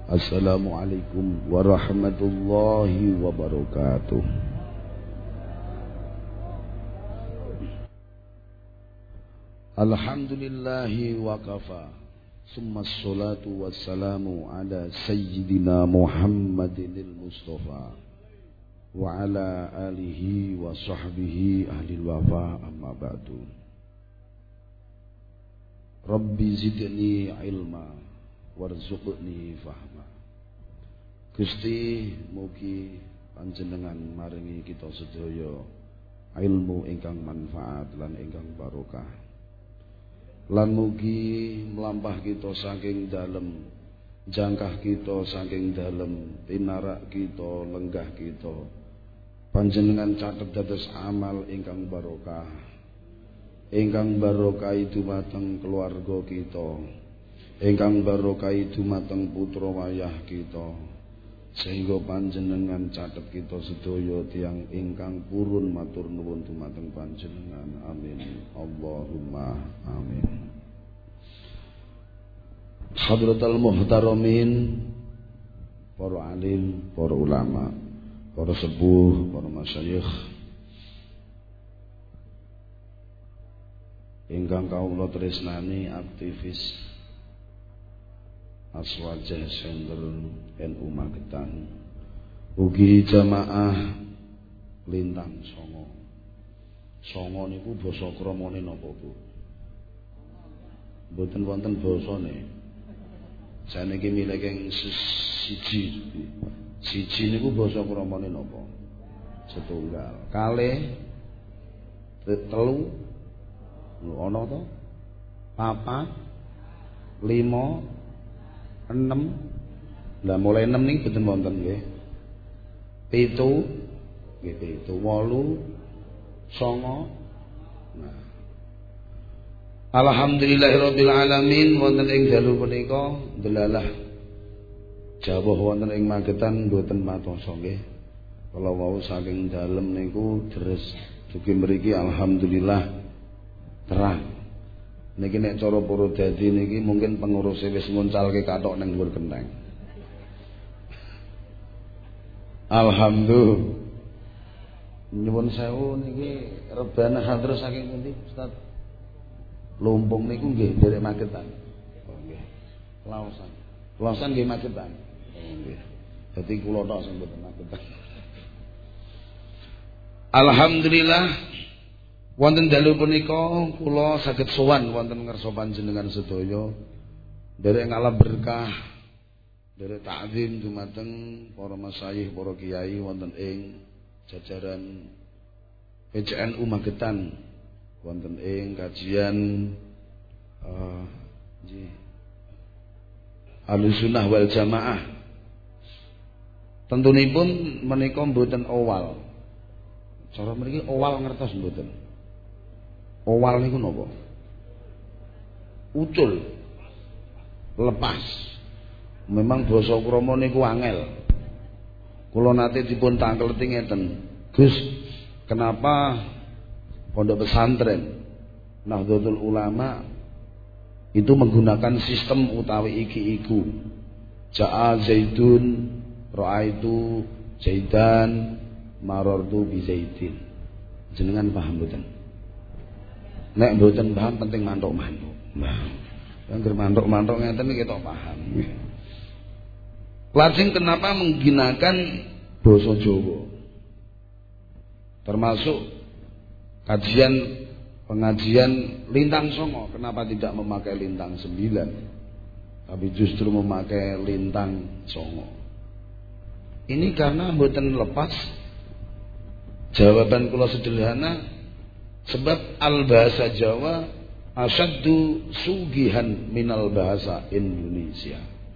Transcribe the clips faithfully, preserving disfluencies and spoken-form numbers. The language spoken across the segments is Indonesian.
Assalamualaikum warahmatullahi wabarakatuh. Alhamdulillahi wa kafa. Summa salatu wassalamu ala sayyidina Muhammadinil Mustafa wa ala alihi wa sahbihi ahlil wafa, amma ba'du. Rabbi zidni ilma warzuqni fahma. Gusti mugi panjenengan maringi kita sedaya ilmu ingkang manfaat lan ingkang barokah, lan mugi melampah kita saking dalem, jangkah kita saking dalem, tinarak kita, lenggah kita, panjenengan catet dados amal ingkang barokah, ingkang barokah dumateng keluarga kita, ingkang barokah dumateng putra wayah kita, sehingga panjenengan catet kita sedaya tiyang ingkang purun matur nuwun dumateng panjenengan. Amin Allahumma amin. Hadratul muhtaramin, para alim, para ulama, para sepuh, para masyayikh ingkang kawula tresnani, aktivis Aswajah Center N U Magetan, ugi jamaah Lintang Songo. Songo niku basa kramane napa, Bu? Mboten wonten basane. Saniki milih siji. Siji niku basa kramane napa? Setunggal. Kalih telu ana to? Papat, lima, enam. Lah mulai enam ning boten wonten nggih. Pitu, nggih pitu, wolu, songo. Nah. Alhamdulillahirabbil alamin, wonten ing dalu punika delalah jawuh wonten ing Magetan mboten matosa nggih. Kala wau saking dalem niku deres dugi mriki alhamdulillah terang. Niki nek cara para dadi niki mungkin pengurus wis nguncalke kathok ning dhuwur genteng. Alhamdulillah. Nyuwun sewu niki rebana hadir saking pundi, Ustaz? Lumpung niku nggih nderek Magetan. Oh nggih. Laosan. Laosan nggih Magetan. Oh nggih. Dadi kula tok sing mboten Magetan. Alhamdulillah. Wonten dalu punika kula saged sowan wonten ngarsa panjenengan sedaya nderek ngalap berkah, nderek takzim dumateng para masyayikh, para kiai wonten ing jajaran P C N U Magetan, wonten ing kajian uh, nggih Ahlussunnah wal Jamaah. Tentunipun menika mboten owal. Cara mriki owal ngertos mboten? Owal niku napa? Ucul, lepas. Memang basa krama niku angel. Kula nate dipun tangkleti ngeten, Gus, kenapa pondok pesantren Nahdlatul Ulama itu menggunakan sistem utawi iki iku. Ja'a Zaidun, ra'aitu Zaidan, marartu bi Zaidin. Jenengan paham mboten? Nek mboten paham penting mantuk-mantuk. Nah, angger mantuk-mantuk ngeten iki ketok paham. Lajeng kenapa menggunakan basa Jawa? Termasuk kajian pengajian Lintang Songo, kenapa tidak memakai Lintang sembilan? Tapi justru memakai Lintang Songo. Ini karena mboten lepas. Jawaban kula sederhana, sebab al-bahasa Jawa asyaddu sugihan minal bahasa Indonesia.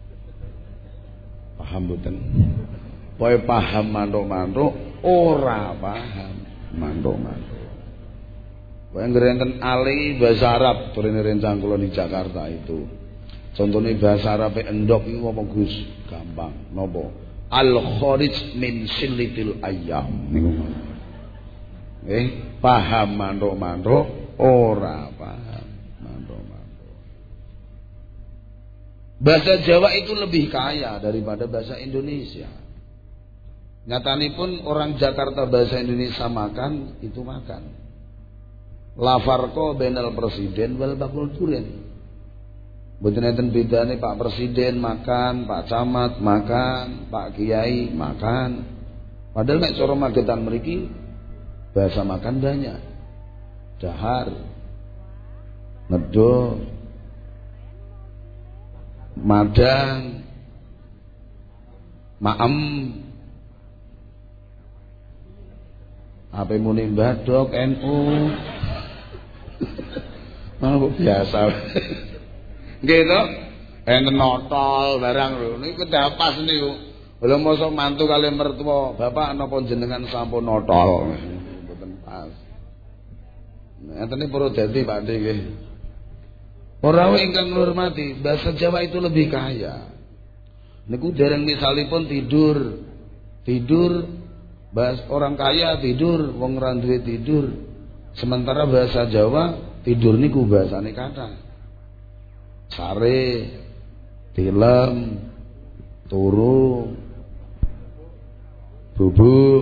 Paham mboten? Poe paham mantuk-mantuk, ora paham mantuk-mantuk. Poe ngrenten ali bahasa Arab, turune rencang kula di Jakarta itu. Contohnya bahasa Arab endok iku apa Gus? Gampang. Napa? Al-kharij min silitil ayyam. Niku. Eh, paham mantuk-mantuk, ora paham mantuk-mantuk. Bahasa Jawa itu lebih kaya daripada bahasa Indonesia. Nyatane pun orang Jakarta bahasa Indonesia makan itu makan. La farqa bainal presiden wal bakul duren. Mboten enten bedane Pak Presiden makan, Pak Camat makan, Pak Kiai makan. Padahal nek cara Magetan mriki bahasa makan banyak. Dahar, nedo, madang, maem, apa muni badok N U. Mau biasa. Gitu. Enten notol barang lho. Niku dapas niku. Lha mosok mantu kali mertua, Bapak napa jenengan sampun notol. Mboten pas. Enten perlu dadi Pak De nggih. Para ingkang ngurmati, bahasa Jawa itu lebih kaya. Niku dereng misalipun tidur. Tidur bahas orang kaya tidur, wong ra duwe tidur. Sementara bahasa Jawa tidur niku bahasane kata. Sare, tilem, turu, bubuk,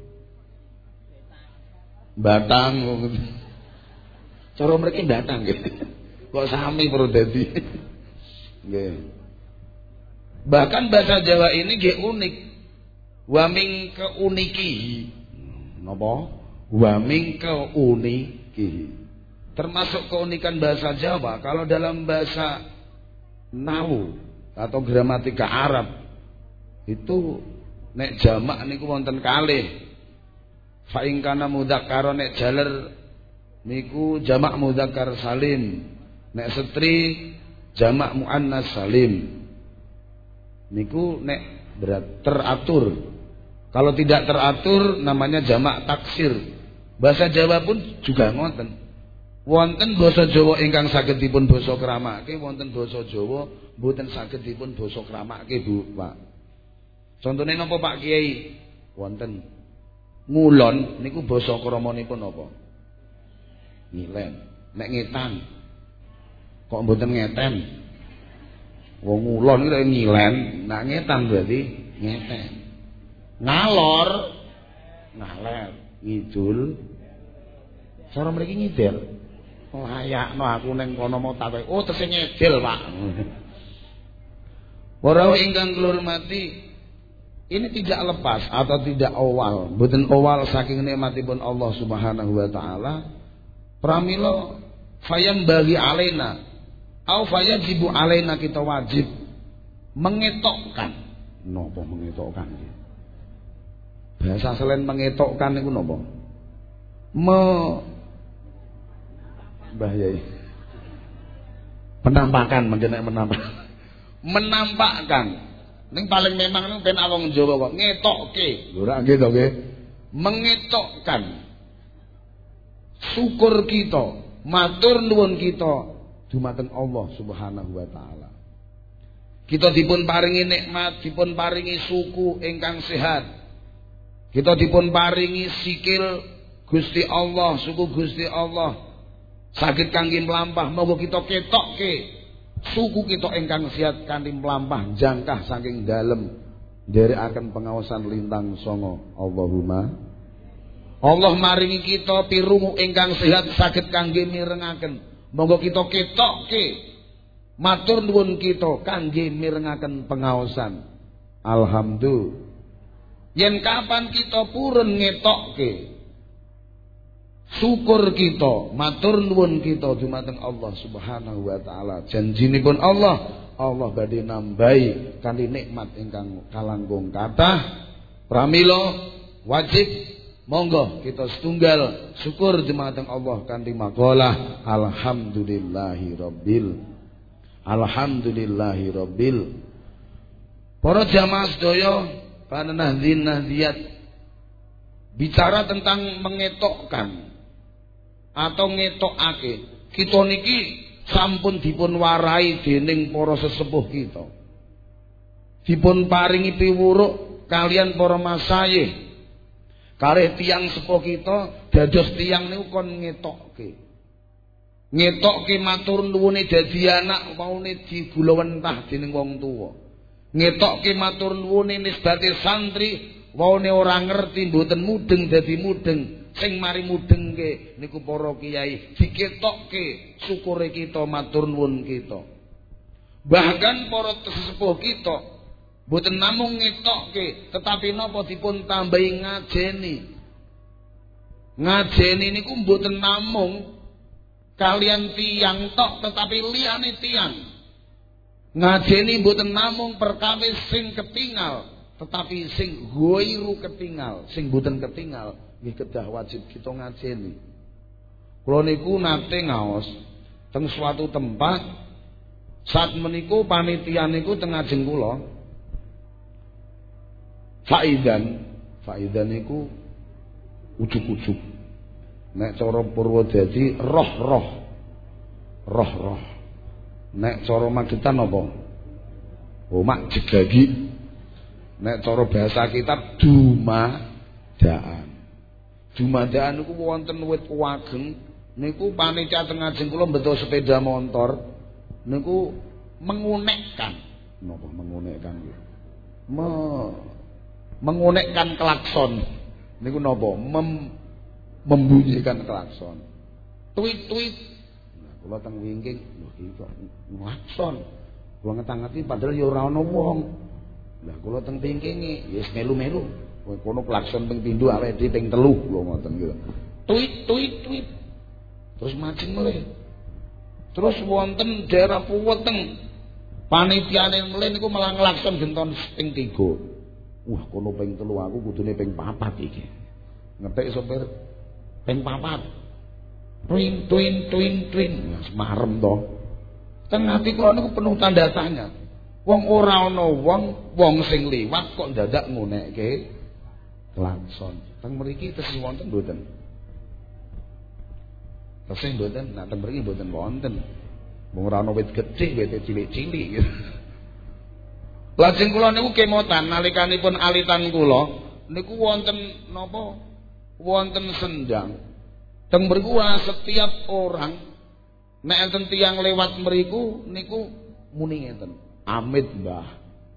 batang. Cara mriki batang gitu. Kok sami perlu dadi. Nggih. Bahkan bahasa Jawa ini nggih unik. Wa min keunikihi. Napa? Wa min keunikihi. Termasuk keunikan bahasa Jawa, kalau dalam bahasa Nahwu atau gramatika Arab itu nek jamak niku wonten kalih. Fa in kana mudzakkar nek jaler niku jamak mudzakkar salim. Nek setri jamak muannas salim. Niku nek berat teratur. Kalau tidak teratur namanya jamak taksir. Bahasa Jawa pun juga ngoten. Wonten basa Jawa ingkang saged dipun basa kramake, wonten basa Jawa mboten saged dipun basa kramake, Bu, Pak. Contone napa Pak Kiai? Wonten ngulon niku basa kramanipun napa? Ngilen. Nek ngetan kok mboten ngeten. Wong ngulon iki ngilen, nek ngetan berarti ngeten. Ngalor ngaler, ngidul. Cara mriki ngidel. Layakno aku ning kono mau tak oh tesih ngedel Pak. Para ingkang kula hormati, ini tidak lepas atau tidak awal, mboten awal saking nikmatipun Allah Subhanahu wa taala. Pramila fayam bagi alaina au fayajibu alaina, kita wajib mengetokkan. Napa mengetokkan? Bahasa selain mengetokkan niku napa? Me Mbah Yai. Penampakan, menjenak menampak. Menampakkan. Ning paling memang niku ben awong Jawa kok ngetokke. Lho ra nggih to nggih. Mengetokkan syukur kita, matur nuwun kita dumateng Allah Subhanahu wa taala. Kita dipun paringi nikmat, dipun paringi suku ingkang sehat. Kita dipun paringi sikil Gusti Allah, suku Gusti Allah. Saged kangge mlampah, monggo kita ketokke suku kita ingkang sihat kanthi mlampah jangkah saking dalem nderekaken pengawasan lintang songo. Allahumma Allah maringi kita pirungu ingkang sehat saged kangge mirengaken, monggo kita ketokke matur nuwun kita kangge mirengaken pengawasan. Alhamdulillah. Yen kapan kita purun ngetokke syukur kita, matur nuwun kita dumateng Allah Subhanahu wa taala. Janjinipun Allah, Allah badhe nambahi kanthi nikmat ingkang kalangkung kathah. Pramila wajib monggo kita setunggal syukur dumateng Allah kanthi maqalah alhamdulillahi rabbil alhamdulillahi rabbil. Para jamaah sedaya, para nahdin nahdiyat, bicara tentang mengetokkan atau ngetokake, kita niki sampun dipun warai dening para sesepuh kita, dipun paringi piwuruk kalian para masayih kalih tiyang sepuh kita dados tiyang niku kon ngetokke. Ngetokke matur nuwune dadi anak maune digulawentah dening wong tuwa. Ngetokke matur nuwune nisbate santri waune ora ngerti mboten mudeng dadi mudeng. Sing mari mudengke niku para kiai diketokke syukure kita matur nuwun kita. Bahkan para sesepuh kita mboten namung ngetokke tetapi napa dipun tambahi ngajeni. Ngajeni niku mboten namung kalian tiang tok tetapi liyane tiang. Ngajeni mboten namung perkawis sing ketingal tetapi sing ghairu ketingal, sing mboten ketingal nggih kedah wajib kita ngajeni. Kula niku nate ngaos teng suatu tempat saat meniku panitia niku teng ngajeng kula. Faidan, faidan niku ujug-ujug. Nek cara Purwodadi roh-roh. Roh-roh. Nek cara Magetan apa? Oh, mak jegagi. Nek cara bahasa kitab dumadaan. Dumadaan niku wonten wit wageng niku panitia teng ngajeng kula mbeto sepeda motor niku mengunekkan. Napa mengunekkan iki? Me mengunekkan klakson. Niku napa? Mem membunyikan klakson. Tweet-tweet. Nah, kula teng wingking, lho iki kok klakson. Kula ngetang-ngeti padahal ya ora ana wong. Lah kula teng wingkinge, ya wis melu-melu. Kono klakson ping pindho awake dhewe ping telu kula ngoten gitu. Tweet-tweet-tweet. Terus macem meleh. Terus wonten daerah Puweteng. Panitiane meleh niku malah klakson genton ping tiga. Wah, kono ping telu aku kudune ping papat iki. Ngetik sopir ping papat. Twing twing twing twing. Ya semarem to. Teng ati kula niku penuh tanda tanya. Wong ora ana wong, wong sing liwat kok dadak ngunekke klakson. Teng mriki tesih wonten mboten? Tesih mboten, nek teng mriki mboten wonten. Wong ora ana wit gedhe, wit cilik-cilik gitu. Lajeng kula niku kemotan nalikanipun alitan kula niku wonten napa? Wonten sendang. Teng mriku setiap orang nek enten tiyang lewat mriku niku muni ngeten, amit Mbah.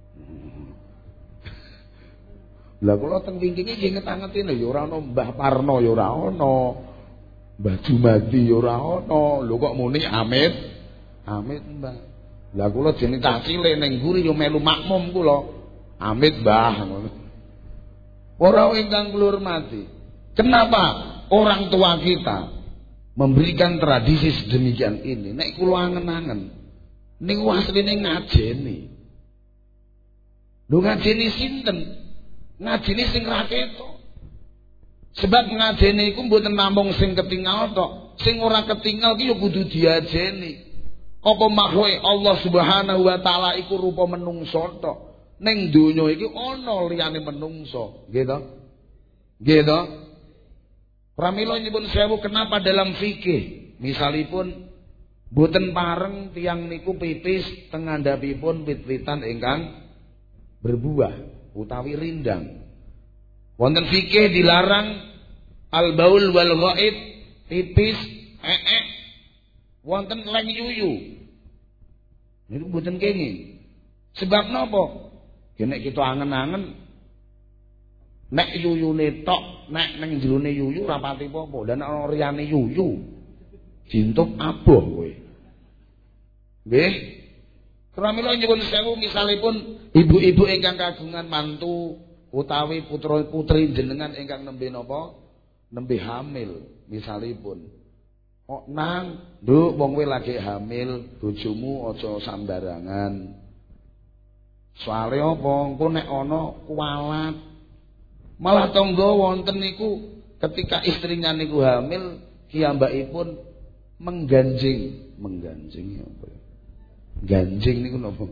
Lah kula teng wingkinge nggih ngetang-ngetine ya ora ana Mbah Parno ya ora ana. Mbah Jumadi ya ora ana. Lho kok muni amit? Amit Mbah. Lah kula jene cah cilik ning mburi ya melu makmum kula. Amit Mbah ngono. Ora ingkang kula hormati. Kenapa orang tua kita memberikan tradisi sedemikian ini? Nek kula angen-angen niku asline ngajeni. Lho ngajeni sinten? Ngajeni sing ra ketok. Sebab ngajeni iku mboten namung sing ketingal tok. Sing ora ketingal ki ya kudu diajeni. Apa makhluk Allah Subhanahu wa taala iku rupa menungso tok. Ning donya iki ana liyane menungso, nggih to? Nggih to? Pramila nyuwun sewu kenapa dalam fikih misalipun boten pareng tiyang niku pipis teng ngandhapipun wit-witan ingkang berbuah utawi rindang. Wonten fikih dilarang al-baul wal ghaid, pipis, ee, wonten leng yuyu. Niku boten kenging. Sebab napa? Nek kita angen-angen nek yuyune tok, nek ning jerone yuyu ora pati apa-apa. Lah nek ana riyane yuyu, jintuk aboh kowe. Nggih. Pramila nyuwun sewu misalipun ibu-ibu ingkang kagungan mantu utawi putra putri jenengan ingkang nembe napa? Nembe hamil misalipun. Kok nang, Nduk, wong kowe lagi hamil, bojomu aja sambarangan. Soale apa? Engko nek ana kualat malah tangga wonten niku ketika istrinya niku hamil kiyambakipun mengganjing, mengganjing apa ya? Ganjing niku napa?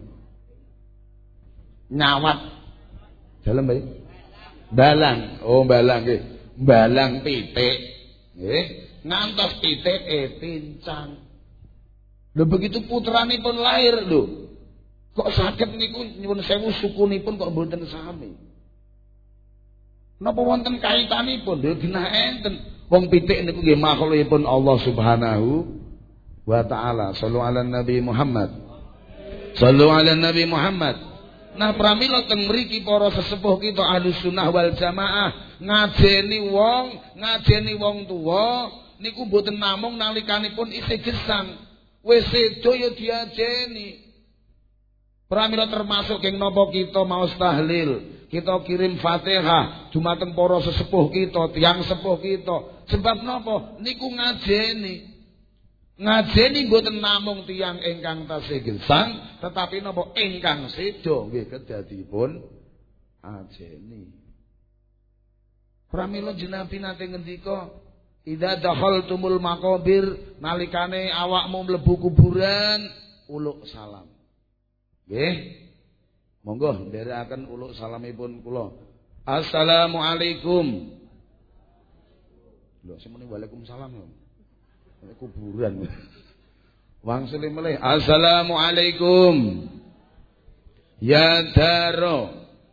Nyawat. Dalem bae. Balang. Oh, balang nggih. Balang pitik. Nggih, ngantos pitike pincang. Lho begitu putranipun lahir lho. Kok saged niku nyuwun sewu sukunipun kok mboten sami. Napa wonten kaitanipun? Lho genah enten. Wong pitik niku nggih makhlukipun Allah Subhanahu wa taala. Shallu ala Nabi Muhammad. Shallu ala Nabi Muhammad. Nah pramila teng mriki para sesepuh kita Ahlus Sunnah wal Jamaah ngajeni wong, ngajeni wong tuwa niku mboten namung nalikanipun isih gesang. Wis sedo ya diajeni. Pramila termasuk geng napa kita maos tahlil, kita kirim Fatihah dumateng para sesepuh kita, tiyang sepuh kita. Sebab napa? Niku ngajeni. Ngajeni mboten namung tiyang ingkang tasih gesang, tetapi napa ingkang sedo nggih kedadipun ajeni. Pramila jenabi nate ngendika, "Idza dakhaltumul maqabir," nalikane awakmu mlebu kuburan, uluk salam. Nggih. Monggo nderekaken uluk salamipun kula. Assalamualaikum. Lho semene waalaikumsalam lho. Kuburan. Wangsul melih. Assalamualaikum. Ya daro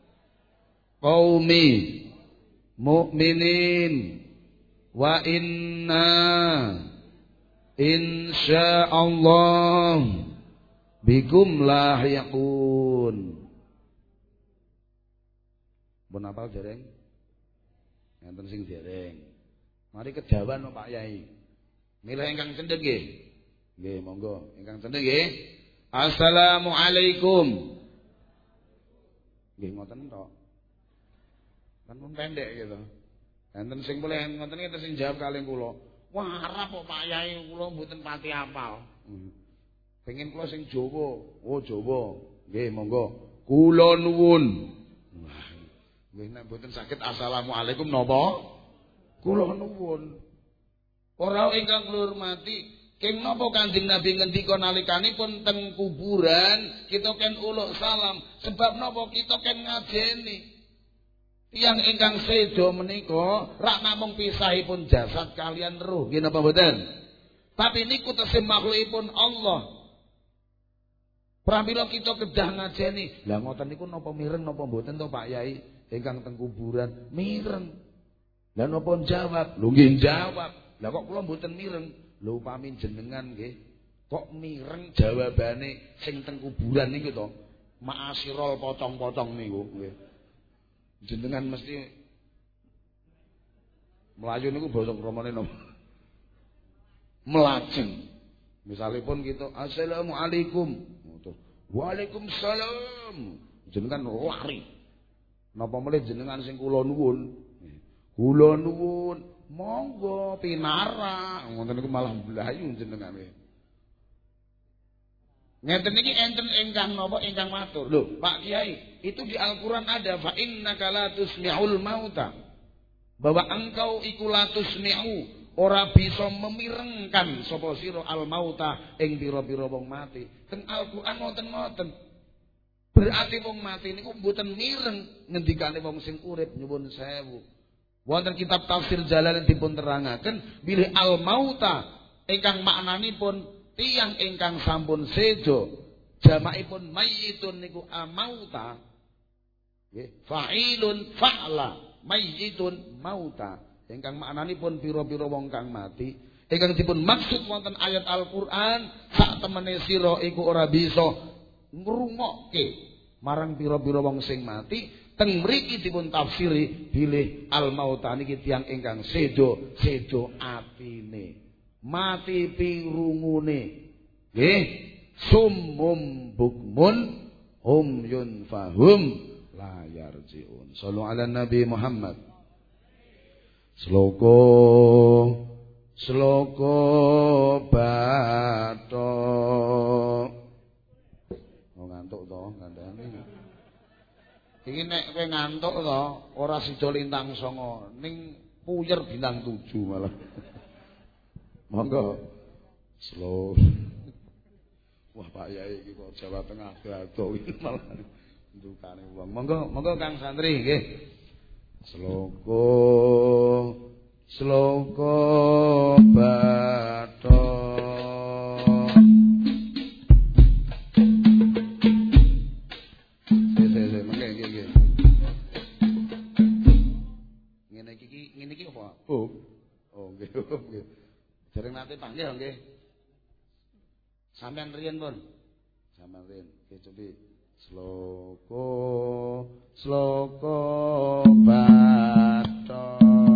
qaumi mukminin wa inna insyaallah bikum lahiqun. Pun apal dereng? Enten sing dereng. Mari kejawan Pak Yai. Milih ingkang cendhek nggih. Nggih, monggo. Ingkang cendhek nggih. Assalamualaikum. Nggih ngoten tok. Kan pun pendek gitu. Enten sing boleh ngoten iki sing jawab kalih kula. Wah, arep kok Pak Yai kula mboten pati apal. Hmm. Pengen kula sing Jawa. Oh, Jawa. Nggih, monggo. Kula nuwun. Wah. Nggih nek mboten saged assalamualaikum napa? Kula nuwun. Para ingkang kula hormati, keng napa Kanjeng Nabi ngendika nalikanipun teng kuburan kita ken uluk salam, sebab napa kita ken ngajeni. Tiyang ingkang sedo menika rak namung pisahipun jasad kalian ruh, nggih napa mboten? Tapi niku tesih makhlukipun Allah. Pramila kita kedah ngajeni. Lah ngoten niku napa mireng napa mboten to Pak Yai ingkang teng kuburan? Mireng. Lah napa jawab? Lho nggih jawab. Lah kok kula mboten mireng? Lho upami jenengan nggih kok mireng jawabane sing teng kuburan niku to. Ma'asirul pocong-pocong niku nggih. Jenengan mesti melayu niku basa kramane napa? Melajeng. Misalipun kita assalamualaikum, waalaikumsalam. Jenengan lari. Napa meneh jenengan sing kula nuwun? Kula nuwun. Monggo pinara, ngoten niku malah mlayu jenengan. Ngeten niki enten ingkang napa ingkang matur. Lho, Pak Kiai, itu di Al-Qur'an ada fa innaka la tusmi'ul mauta. Bahwa engkau iku la tusmi'u, ora bisa memirengkan sapa sira al mauta ing pira-pira wong mati. Teng Al-Qur'an wonten ngoten. Berarti wong mati niku mboten mireng ngendikane wong sing urip nyuwun sewu. Wonten kitab tafsir Jalalain dipun terangaken bilih al mauta ingkang maknanipun tiyang ingkang sampun sedo, jamakipun mayyitun niku amauta. Nggih, fa'ilun fa'la, mayyitun mauta. Ingkang maknanipun pira-pira wong kang mati. Ingkang dipun maksud wonten ayat Al-Qur'an sak temene sira iku ora bisa ngrungokke marang pira-pira wong sing mati. Teng mriki dipun tafsiri bilih al mauta niki tiyang ingkang sedo sedo atine, mati pirungune. Nggih, summum bukmun hum yunfahum la yarjiun. Shallu ala Nabi Muhammad. Sloko sloko bathok. Oh ngantuk to kandhane. Iki nek kowe ngantuk to, ora sida lintang sanga, ning puyer bintang tujuh malah. Monggo. Slow. Wah Pak Yai iki kok Jawa Tengah gaduh iki malah ndukane wong. Monggo, monggo Kang Santri nggih. Sloko sloko bathok. Oh, oh nggih, nggih. Dereng nate panggih nggih. Sampeyan riyen pun. Sampeyan riyen. Oke, coba sloko sloko bato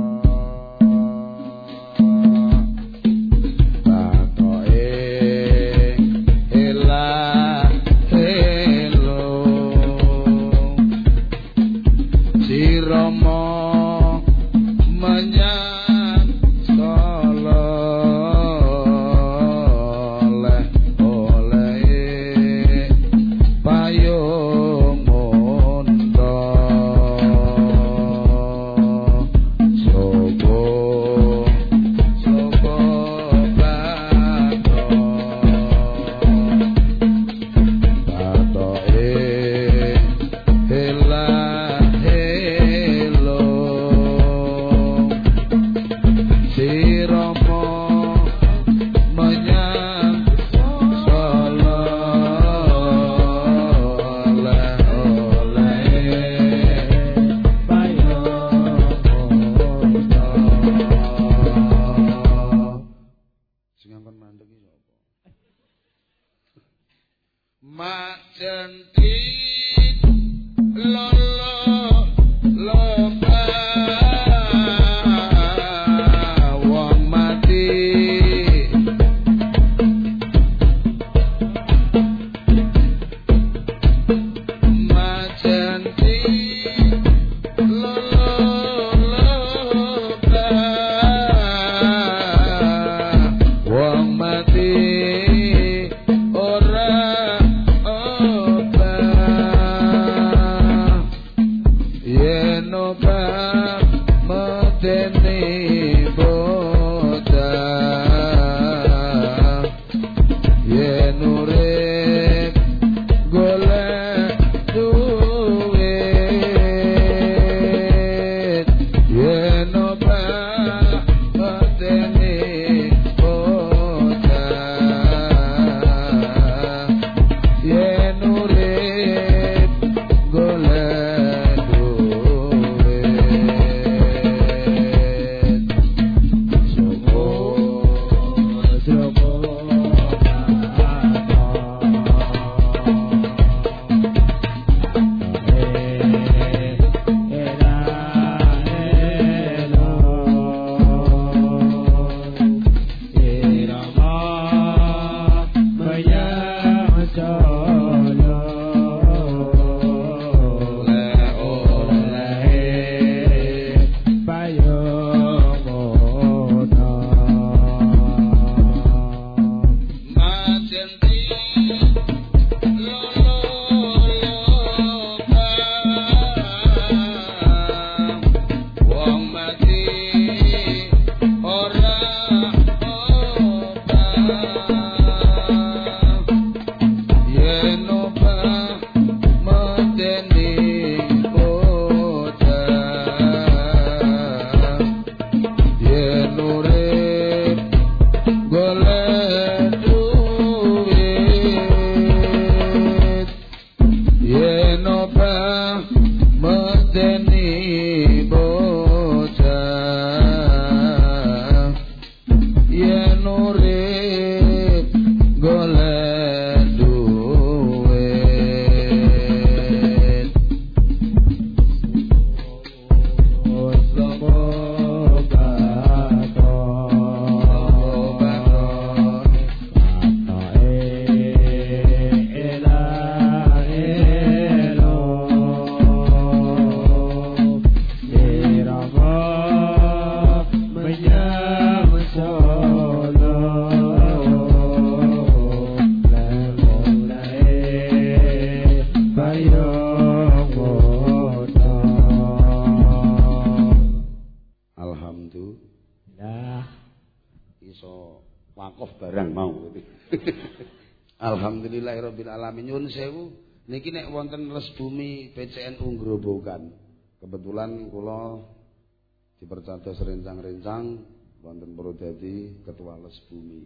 Alhamdulillahirabbil alamin. Nyuwun sewu niki nek wonten Resbumi P C N U Grobogan. Kebetulan kula dipercados rencang-rencang wonten Purwodadi Ketua Lesbumi.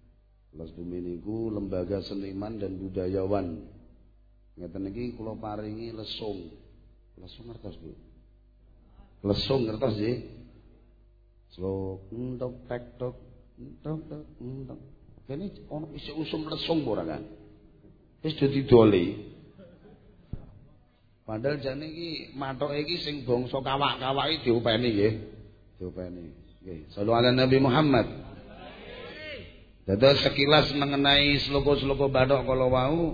Lesbumi niku lembaga seniman dan budayawan. Ngeten niki kula paringi lesung. Lesung ngertos, Bu? Lesung ngertos nggih? Slok entok tek tok entok tok entok. Kene ono isih usum lesung ora kan. Wis dadi dole. Padahal jane iki mathoke iki sing bangsa kawak-kawak iki diopeni nggih. Diopeni. Nggih. Shallallahu ala Nabi Muhammad. Dados sekilas mengenai sloka-sloka bathok kala wau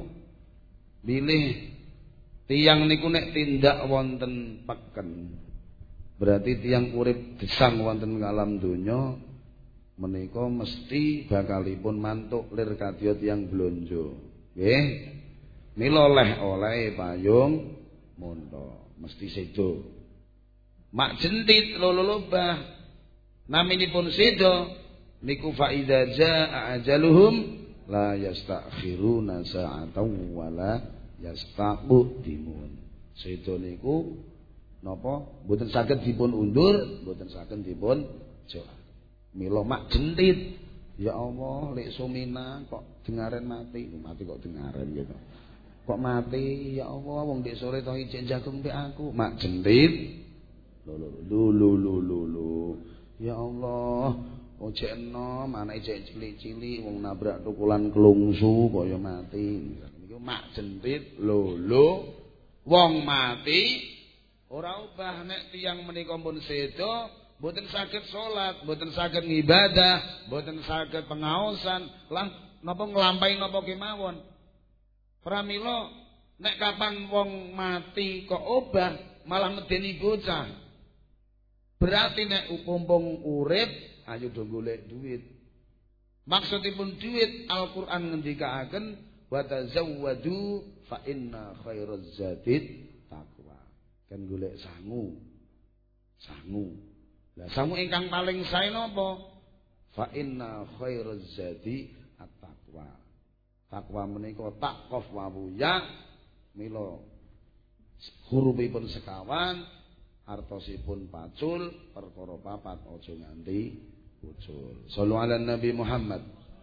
bilih tiyang niku nek tindak wonten peken. Berarti tiyang urip gesang wonten alam donya menika mesti bakalipun mantuk lir kadya tiyang blonjo. Nggih. Mila oleh-oleh payung mondho mesti sedo. Mak jentit lolo-lobah naminipun sedo niku fa idza jaa ajaluhum la yastakhiruna sa'atan wala yastaqdimun. Sedo niku napa mboten saged dipun undur, mboten saged dipun jawab. Mila mak jentit. Ya Allah, lek sumina kok dengaren mati, mati kok dengaren gitu. Kok mati? Ya Allah, wong dek sore to ijek jagung mbek aku. Mak jentit. Lho lho lho lho lho lho. Ya Allah, ojek enom anake ijek cilik-cilik wong nabrak tukulan kelungsu kaya mati. Niku mak jentit. Lho lho, wong mati ora ubah nek tiyang menika pun sedo. Mboten saged salat, mboten saged ngibadah, mboten saged pengaosan, lah napa nglampahi napa kemawon. Pramila nek kapan wong mati kok obah malah medeni bocah. Berarti nek umpung urip ayo do golek duit. Maksudipun duit Al-Qur'an ngendikaaken wa tazawwadu fa inna khairaz zadid taqwa. Kan golek sangu. Sangu. Lah sangu ingkang paling sae napa? Fa inna khairaz zadi at-taqwa. Takwa menika taqaf wa ya mila hurufipun sekawan artosipun pacul perkara papat aja nganti ucul. Shallallahu ala Nabi Muhammad.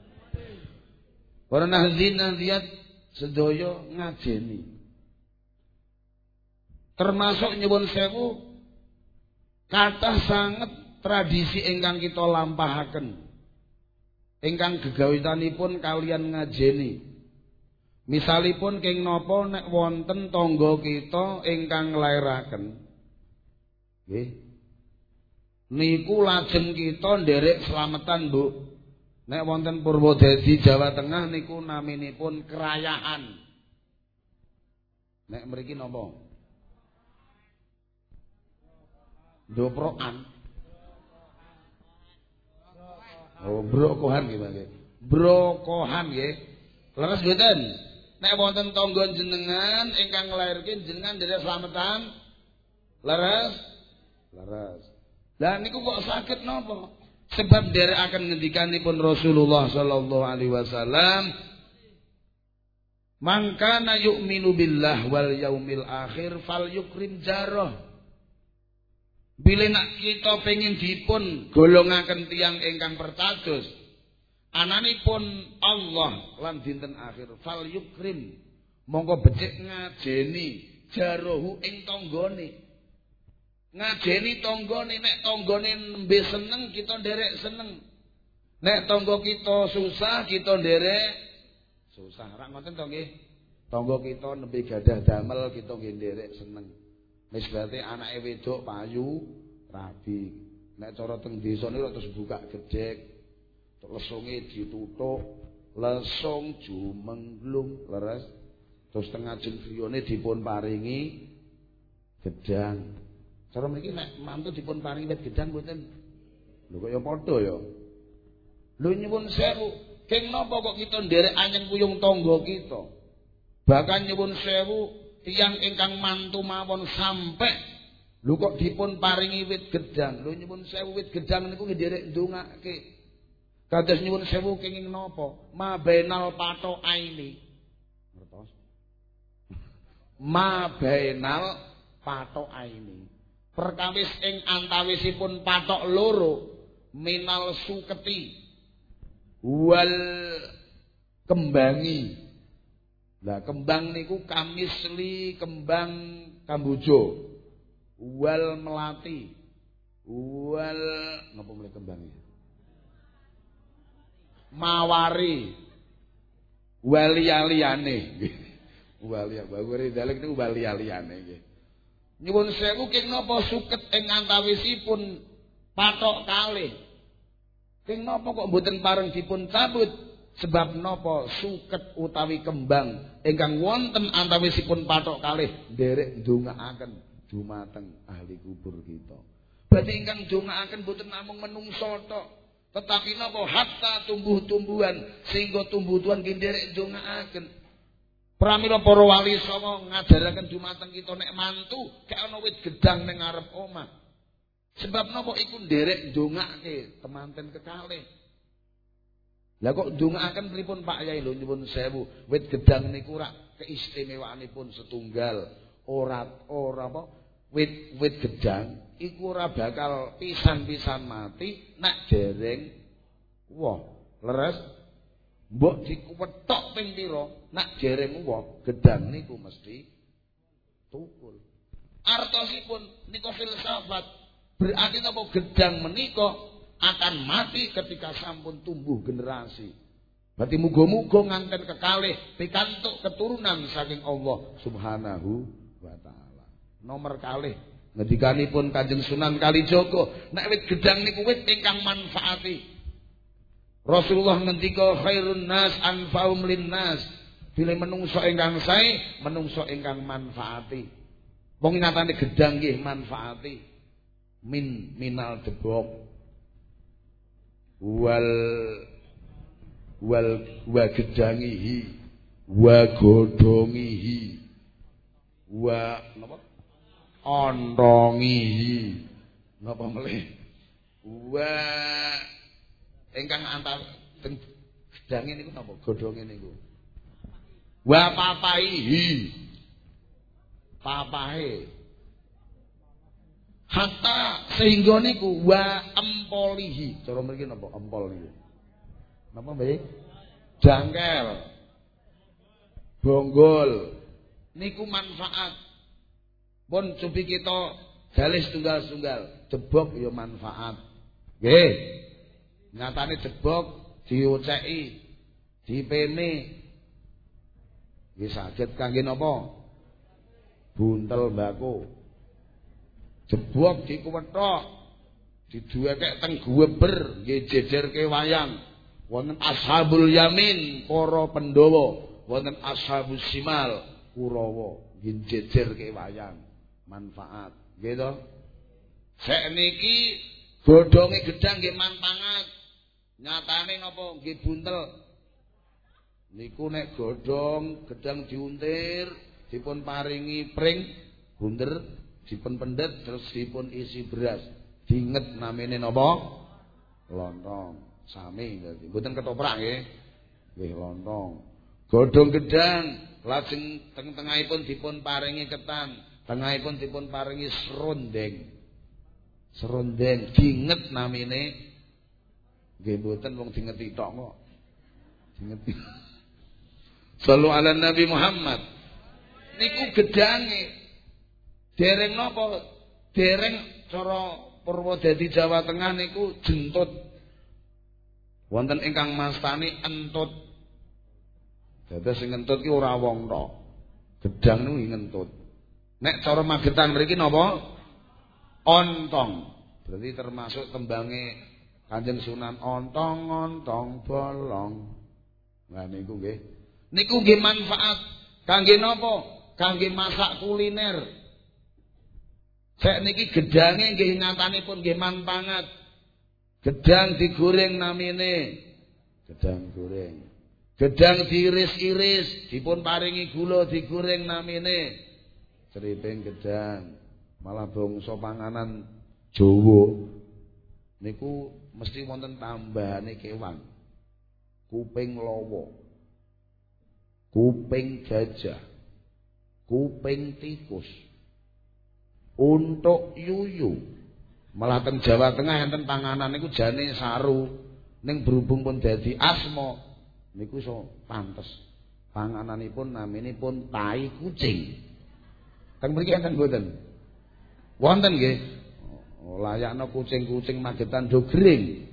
Para nahzin nahdiyat sedaya ngajeni. Termasuk nyuwun sewu kathah sanget tradisi ingkang kita lampahaken. Ingkang gegawitanipun kalian ngajeni. Misalipun king napa nek wonten tangga kita ingkang nglairaken. Nggih. Niku lajeng kita nderek slametan, Bu. Nek wonten Purwodadi Jawa Tengah niku naminipun kerayahan. Nek mriki napa? Doprokan. Oh, brokohan nggih, Pak. Brokohan nggih. Leres mboten? Nek wonten tangga jenengan ingkang nglairke jenengan nderek slametan. Leres? Leres. Lah niku kok saged napa? Sebab nderekaken ngendikanipun Rasulullah sallallahu alaihi wasallam, "Man kana yu'minu billah wal yaumil akhir falyukrim jarah." Bila nak kita pengen dipun golongaken tiyang ingkang percados ananipun Allah lan dinten akhir fal yukrim mongko becik ngajeni jarohu ing tanggane. Ngajeni tanggane, nek tanggane nembe seneng kita nderek seneng. Nek tangga kita susah kita nderek susah. Ora ngoten to nggih? Tangga kita nembe gadah damel kita nggih nderek seneng. Nisbate anake wedok payu rabi. Nek cara teng desa niku terus buka gedhek. Lesunge dituthuk, lesung jumenglung, leres. Terus tengah jengriyane dipun paringi gedang. Cara mriki nek mantu dipun paringi wit gedang mboten. Lho kok ya padha ya. Lho nyuwun sewu, keng napa kok kita nderek anyeng kuyung tangga kita? Bahkan nyuwun sewu tiyang ingkang mantu mawon sampe lho kok dipun paringi wit gedang. Lho nyuwun sewu wit gedang niku nderek ndongake. Kados nyuwun sewu kenging napa? Ma bainal pato aini. Ngertos? Ma bainal pato aini. Perkawis ing antawisipun patok loro minal suketi wal kembangi. Lah kembang niku kamisli kembang kamboja. Wal melati. Wal napa mle kembange? mawari wali-aliyane wali bagore dalek niku wali-aliyane nggih nyuwun sewu king napa suket ing antawisipun pathok kalih king napa kok mboten pareng dipun cabut sebab napa suket utawi kembang ingkang wonten antawisipun pathok kalih nderek ndongaaken dumateng ahli kubur kita badhe ingkang ndongaaken mboten namung menungso tok tetapi napa hatta tumbuh-tumbuhan sehingga tumbuh-tumbuhan nggih nderek ndongaaken pramila para wali songo ngajaraken dumateng kita nek mantu gak ana wit gedang ning ngarep omah sebab napa iku nderek ndongake temanten kekalih lah kok ndongaaken pripun Pak Yai lho nyuwun sewu wit gedang niku rak keistimewaanipun setunggal ora ora apa wit wit gedang iku ora bakal pisan-pisan mati nek dereng wah leres mbok dikuwetok ping pira nek dereng wah gedang niku mesti tukul artosipun nika filsafat berarti napa gedang menika akan mati ketika sampun tumbuh generasi berarti muga-muga nganten kekalih pikantuk keturunan saking Allah Subhanahu wa taala nomor kalih ngendikanipun Kanjeng Sunan Kalijaga nek wit gedang niku wit ingkang manfaati Rasulullah ngendika khairun nas anfa'um linnas bilih menungso ingkang sae menungso ingkang manfaati wong nyatane gedang nggih manfaati min minal debok wal wal wa gedangihi wa godhongihi wa napa ontongihi napa melih wa ingkang antar teng gedange niku napa godhonge niku wa papaihi papahe hatta sehingga niku wa empolihi cara mriki napa empol niku napa Mbak jangkel bonggol niku manfaat pun cobi kita galis tunggal-tunggal jebok ya manfaat nggih nyatane jebok dioceki dipene nggih saged kangge napa buntel mbako jebok dikuwethok diduweke teng guweber nggih jejerke wayang wonten ashabul yamin para Pandhawa wonten ashabus simal Kurawa nggih jejerke wayang manfaat nggih to sakniki godhonge gedang nggih manfaat nyatane napa nggih buntel niku nek godhong gedang diuntir dipun paringi pring bunder dipun pendet terus dipun isi beras dinget namine napa lontong sami dadi mboten ketoprak nggih nggih lontong godhong gedang lajeng teng-tengahipun dipun paringi ketan tengahipun dipun paringi serondeng serondeng dinget namine nggih mboten wong dingeti tok kok dingeti sallu ala Nabi Muhammad niku gedange dereng napa dereng cara Purwodadi Jawa Tengah niku jentut wonten ingkang mastani entut dados sing ngentut ki ora wong tok gedang niku ngentut nek cara Magetan mriki napa ontong berarti termasuk tembange Kanjeng Sunan ontong-ontong bolong nah niku nggih niku nggih manfaat kangge napa kangge masak kuliner sakniki gedange nggih nyatanipun nggih manfaat gedang digoreng namine gedang goreng gedang diiris-iris dipun paringi gula digoreng namine criping gedang malah bangsa panganan Jawa niku mesti wonten tambahane kewan kuping lawa kuping gajah kuping tikus untuk yuyu malah teng Jawa Tengah enten panganan niku jane saru ning berhubung pun dadi asma niku iso pantes pangananipun naminipun tai kucing teng mriki enten mboten wonten nggih oh, layakno kucing-kucing Magetan do gering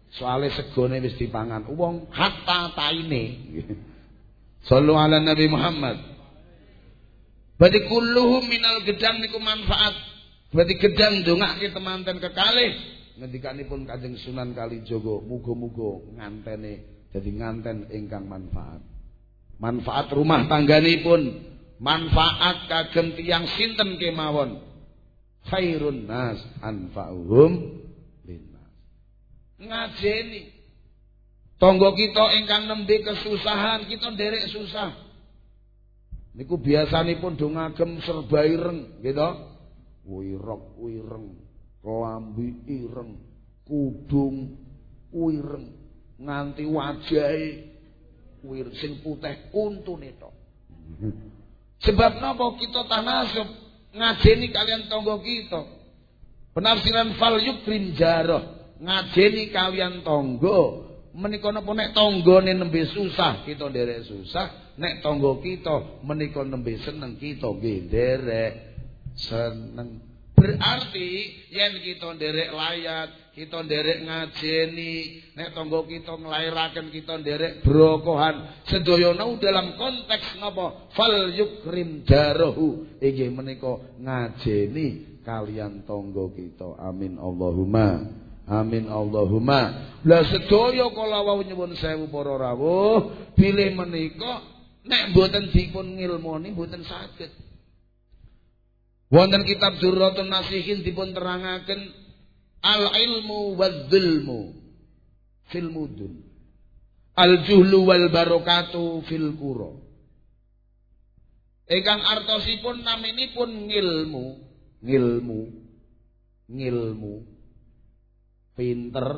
Soale segone wis dipangan. Wong hatta taine. Sallu ala Nabi Muhammad. Berarti kulluhum minal gedang niku manfaat. Berarti gedang ndongake temanten kekalih. Ngendikanipun Kanjeng Sunan Kalijaga, muga-muga ngantene dadi nganten ingkang manfaat. Manfaat rumah tangganipun, manfaat kagem tiyang sinten kemawon. Khairun nas anfa'uhum linnas. Ngajeni tangga kita ingkang nembe kesusahan, kita nderek susah. Niku biasanipun do ngagem serba ireng, gitu. Wirok ireng, klambi ireng, kudung ireng, nganti wajahe wir sing putih untune tok. Sebab napa kita tanasub ngajeni kalian tangga kita. Penafsiran fal yukrim jarah, ngajeni kalian tangga. Menika napa nek tanggane nembe susah kita nderek susah, nek tangga kita menika nembe seneng kita nggih nderek seneng. Berarti yen kita nderek layat, kita nderek ngajeni, nek tangga kita nglairaken kita nderek brokohan, sedaya nau dalam konteks napa fal yukrim jarahu, inggih menika ngajeni kalian tangga kita. Amin Allahumma. Amin Allahumma. Lah sedaya kala wau nyuwun sewu para rawuh, bilih menika nek mboten dipun ngilmoni mboten saged. Wonten kitab Durratun Nasihin dipun terangaken al ilmu wadzulmu fil mudun, al juhlu wal barakatu fil qura. Ingkang artosipun naminipun ngilmu, ngilmu, ngilmu, pinter,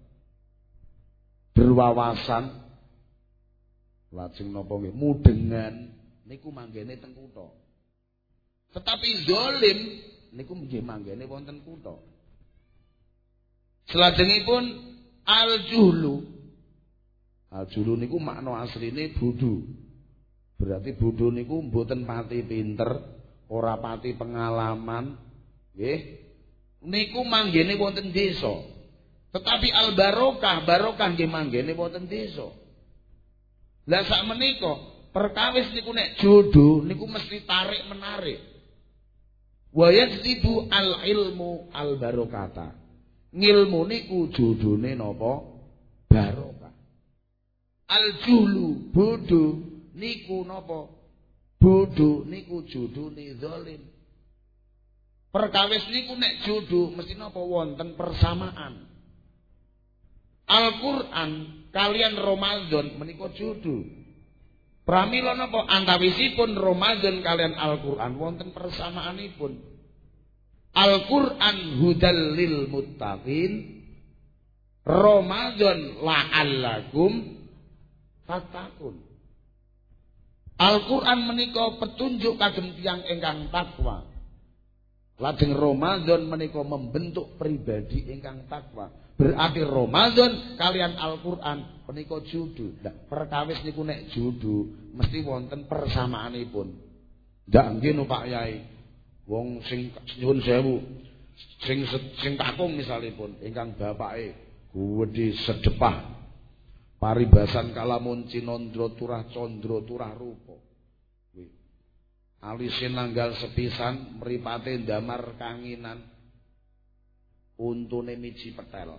berwawasan, lajeng napa nggih mudengan niku manggene teng kutha. Tetapi zalim niku nggih manggene wonten kutha. Salajengipun al-juhlu. Al-juhlu niku makna asline bodho. Berarti bodho niku mboten pati pinter, ora pati pengalaman, nggih. Niku manggene wonten desa. Tetapi al-barokah, barokah nggih manggene wonten desa. Lah sak menika perkawis niku nek jodoh niku mesti tarik menarik. Wa yazidu al-ilmu al-barokata. Ngilmu niku jodhone napa? Barokah. Al-juhlu bodho niku napa? Bodho niku jodhone zalim. Perkawis niku nek jodoh mesti napa wonten persamaan. Al-Qur'an kalian Ramadan menika jodoh. Pramila napa antawisipun Ramadan kalian Al-Qur'an wonten persamaanipun. Al-Qur'an hudal lil muttaqin, Ramadan la'allakum tattaqun. Al-Qur'an menika petunjuk kagem tiyang ingkang takwa. Lajeng Ramadan menika membentuk pribadi ingkang takwa. Berarti Ramadan kalian Al-Qur'an menika jodoh. Nah, perkawis niku nek jodoh mesti wonten persamaanipun. Ndak nggih no Pak Yai. Wong sing nyuwun sewu, sing sing kakung misalipun ingkang bapake gedhe sedepah. Paribasan kalamun cinandra turah candra turah rupa. Kuwi. Alise nanggal sepisan, mripate ndamar kanginan. Untune miji petel.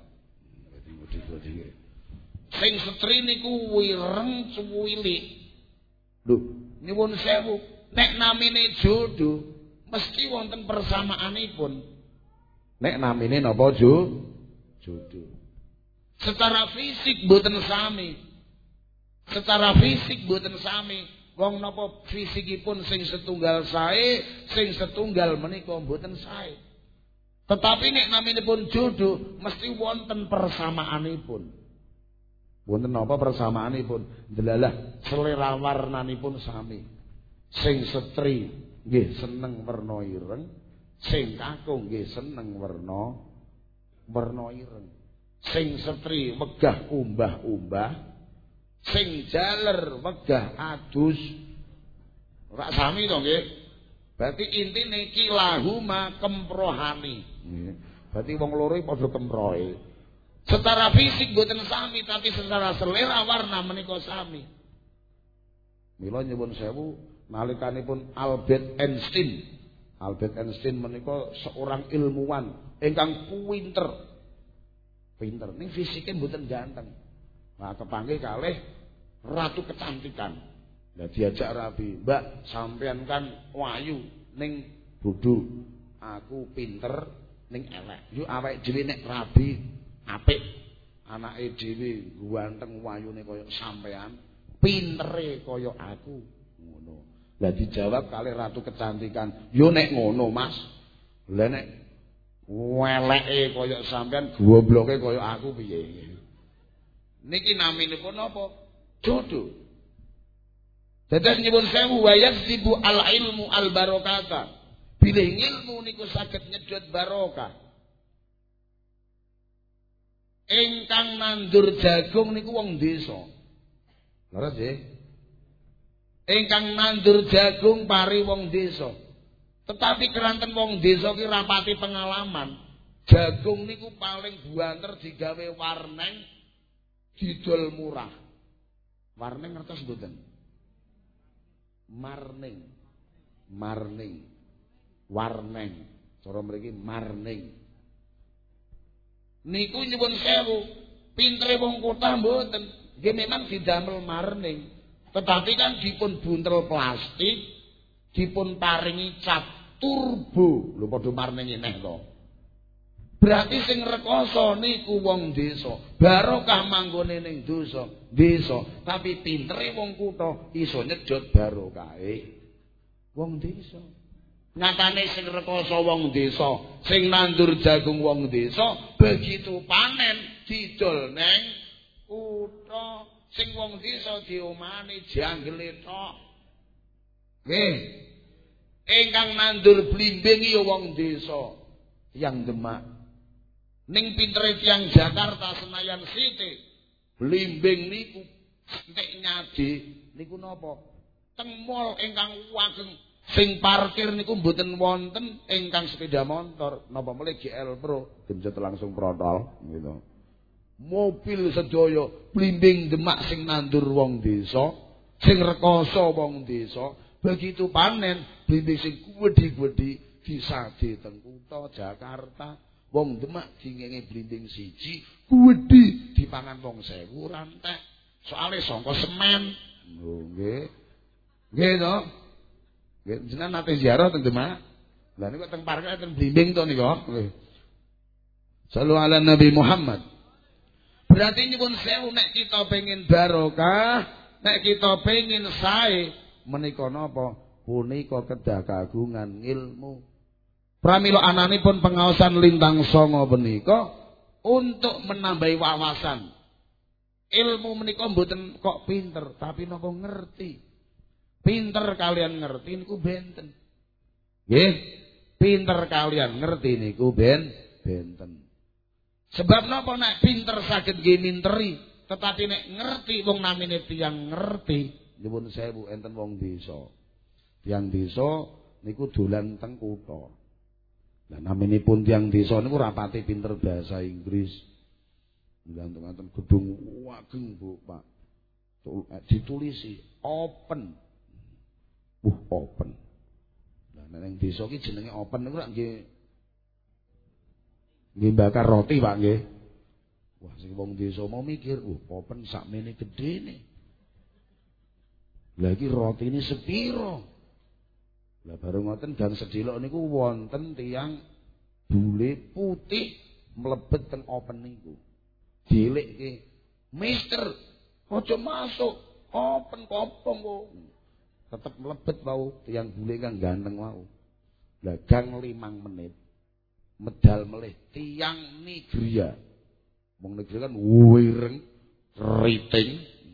Dadi sing setri niku wireng cuwilik. Lho, nyuwun sewu, nek namine jodoh mesti wonten persamaanipun. Nek namine napa jo? Jodoh. Secara fisik mboten sami. Secara fisik mboten sami. Wong napa fisikipun sing setunggal sae, sing setunggal menika mboten sae. Tetapi nek naminipun jodoh mesti wonten persamaanipun. Wonten napa persamaanipun? Delalah selera warnanipun sami. Sing setri nggih seneng werna ireng, sing kakung nggih seneng werna werna ireng. Sing setri wegah umbah-umbah, sing jaler wegah adus. Ora sami to nggih. Berarti intine iki lahuma kemprohani. Nggih. Berarti wong loro padha kemprohe. Secara fisik mboten sami tapi secara selera warna menika sami. Mila nyuwun sewu nalikanipun Albert Einstein. Albert Einstein menika seorang ilmuwan ingkang pinter. Pinter ning fisike mboten ganteng. Nah kepanggih kalih ratu kecantikan. Lah diajak rabi, "Mbak, sampean kan wayu ning bodho. Aku pinter ning elek. Yo awake dhewe nek rabi apik, anake dhewe ganteng wayune kaya sampean, pintere kaya aku." Ngono. Lah dijawab kalih ratu kecantikan, "Yo nek ngono, Mas. Lah nek weleke kaya sampean, gobloke kaya aku piye?" Niki naminipun napa? Jodoh. Dados nyuwun sewu wa yazibu al ilmu al barokata. Bilih ilmu niku saged nyedot barokah. Ingkang nandur jagung niku wong desa. Leres nggih. Ingkang nandur jagung pari wong desa. Tetapi keranten wong desa ki rapati pengalaman. Jagung niku paling buanter digawe warneng didol murah. Warneng ngertos mboten? Marning. Marning. Warneng. Cara mriki marning. Niku nyuwun sewu, pintere wong kota mboten. Nggih memang didamel marning, tetapi kan dipun buntel plastik, dipun paringi cat turbo. Lho padha marning neh to. Berarti sing rekoso niku wong desa. Barokah manggone ning desa, desa, tapi pintere wong kutha iso nyedot barokahe wong desa. Nyatane sing rekoso wong desa, sing nandur jagung wong desa, begitu panen didol neng kutha. Sing wong desa diomani janggele tok. Nggih. Ingkang nandur blimbing ya wong desa, yang Demak. Ning pintere tiyang Jakarta Senayan City, blimbing niku entek nyadi niku napa? Teng mall ingkang wageng. Sing parkir niku mboten wonten ingkang sepeda motor, napa melih G L Pro genjet langsung protol gitu. Mobil sedaya blimbing Demak sing nandur wong desa, sing rekoso wong desa, begitu panen blimbing sing gedhi-gedhi disade teng kutha Jakarta. Wong Demak dingenge blimbing siji, gedhi dipangan wong sewu rantek. Soale sangka semen. Lho nggih. Nggih to? Nggih, jenengan nate ziarah teng Demak. Lah niku teng parkir teng blimbing to niku. Nggih. Shallu ala Nabi Muhammad. Berarti nyuwun sewu nek kita pengin barokah, nek kita pengin sae, menika napa? Punika kedah kagungan ilmu. Pramila ananipun pengaosan lintang songo menika untuk menambahi wawasan. Ilmu menika mboten kok pinter, tapi napa ngerti. Pinter kalian ngerti niku benten. Nggih, pinter kalian ngerti niku ben benten. Sebab napa nek pinter saged nggih minteri, tetapi nek ngerti wong namine tiyang ngerti, nyuwun sewu enten wong desa. Tiyang desa niku dolan teng kutha. Lah naminipun tiyang desa niku rapati pinter bahasa Inggris. Nggantung-gantung gedung wageng, Bu, Pak. Ditulisi open. Uh, open. Lah nek desa iki jenenge open niku lak nggih nggih bakar roti, Pak nggih. Wah, sing wong desa mau mikir, "Uh, open sakmene gedene." Lah iki rotine sepiro? Lah baru ngoten gang sedilok niku wonten tiyang bule putih mlebet teng open niku. Dilikke, "Mister, aja masuk. Open kopong kok." Tetep mlebet wau tiyang bule kang ganteng wau. Lah gang limang menit medal melih tiyang Nigeria. Wong Nigeria kan wireng, keriting.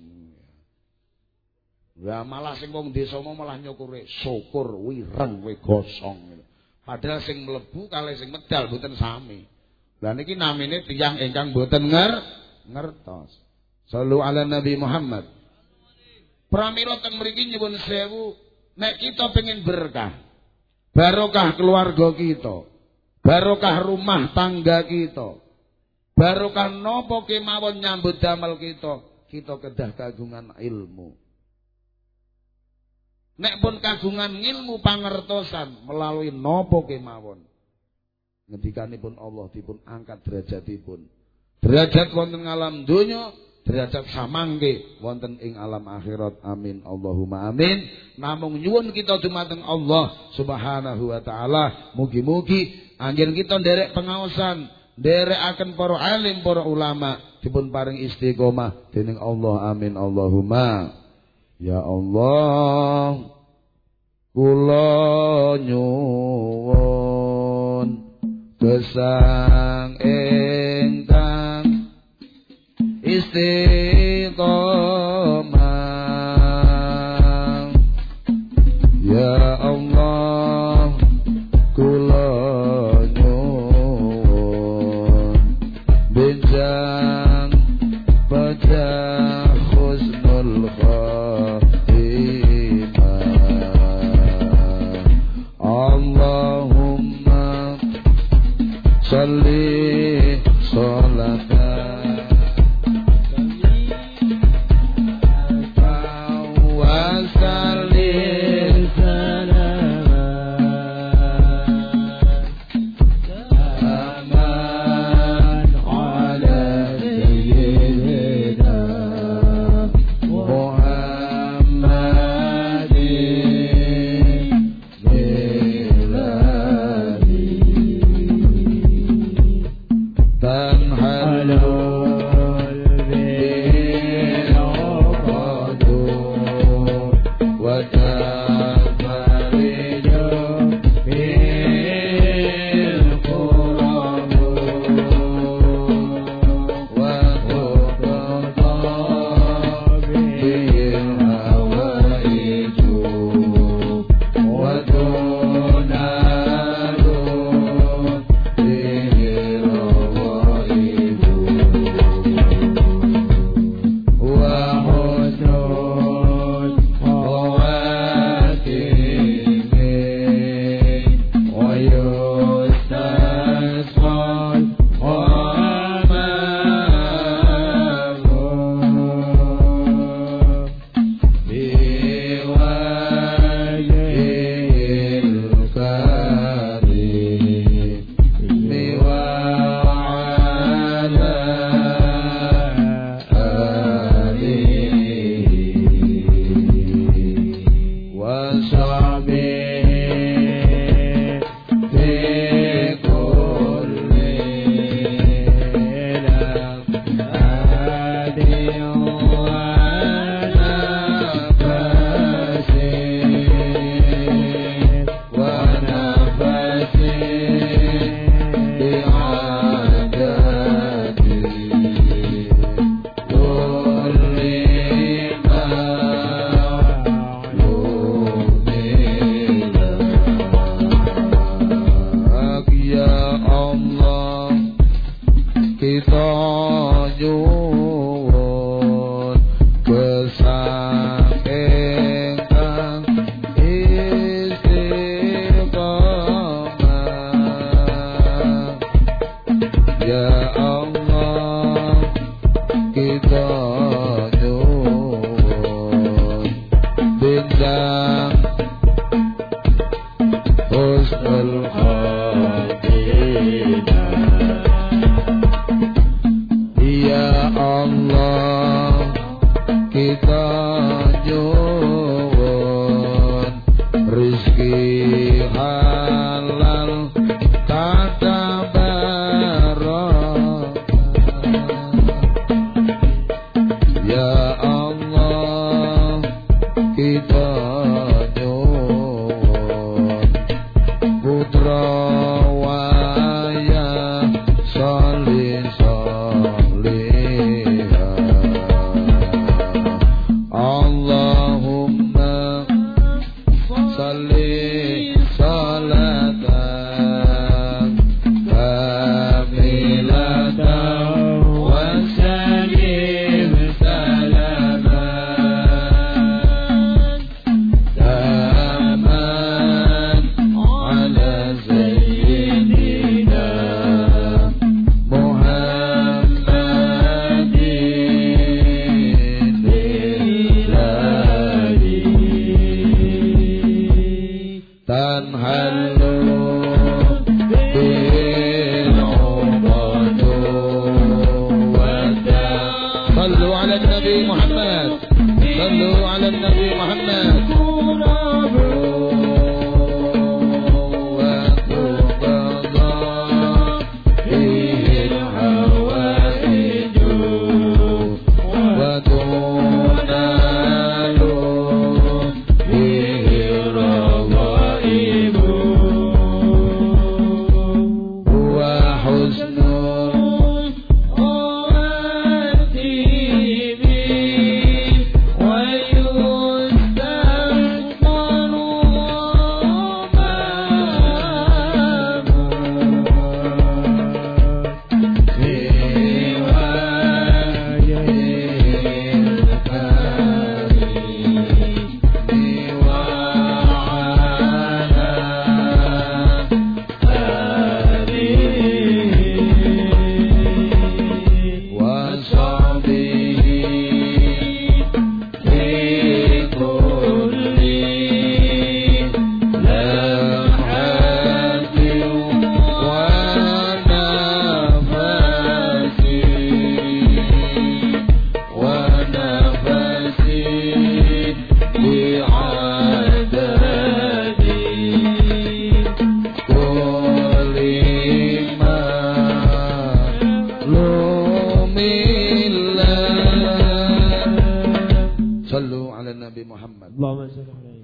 Lah malah sing wong desa mau malah nyukure syukur wireng we gosong. Padahal sing mlebu kalih sing medal mboten sami. Lah niki namine tiyang ingkang mboten nger ngertos. Shallu ala Nabi Muhammad. Pramila teng mriki nyuwun sewu, nek kita pengin berkah, barokah keluarga kita, barokah rumah tangga kita, Barokah napa kemawon nyambut damel kita, kita kedah kagungan ilmu. Nek pun kagungan ilmu pangertosan melalui napa kemawon, ngendikanipun Allah dipun angkat derajatipun. Derajat wonten alam donya, derajat samangke wonten ing alam akhirat. Amin Allahumma amin. Namung nyuwun kita dumateng Allah Subhanahu wa taala, mugi-mugi anggen kita nderek pengaosan, nderekaken para alim, para ulama dipun paring istiqomah dening Allah. Amin Allahumma. Ya Allah, kula nyuwun gesang ingkang istiqomah. Ya Allah, kula nyuwun benjang pada husnul khatimah. Allahumma sholli sholatan wa sallim salaman ala sayyidina Muhammadin biladi tanhalu say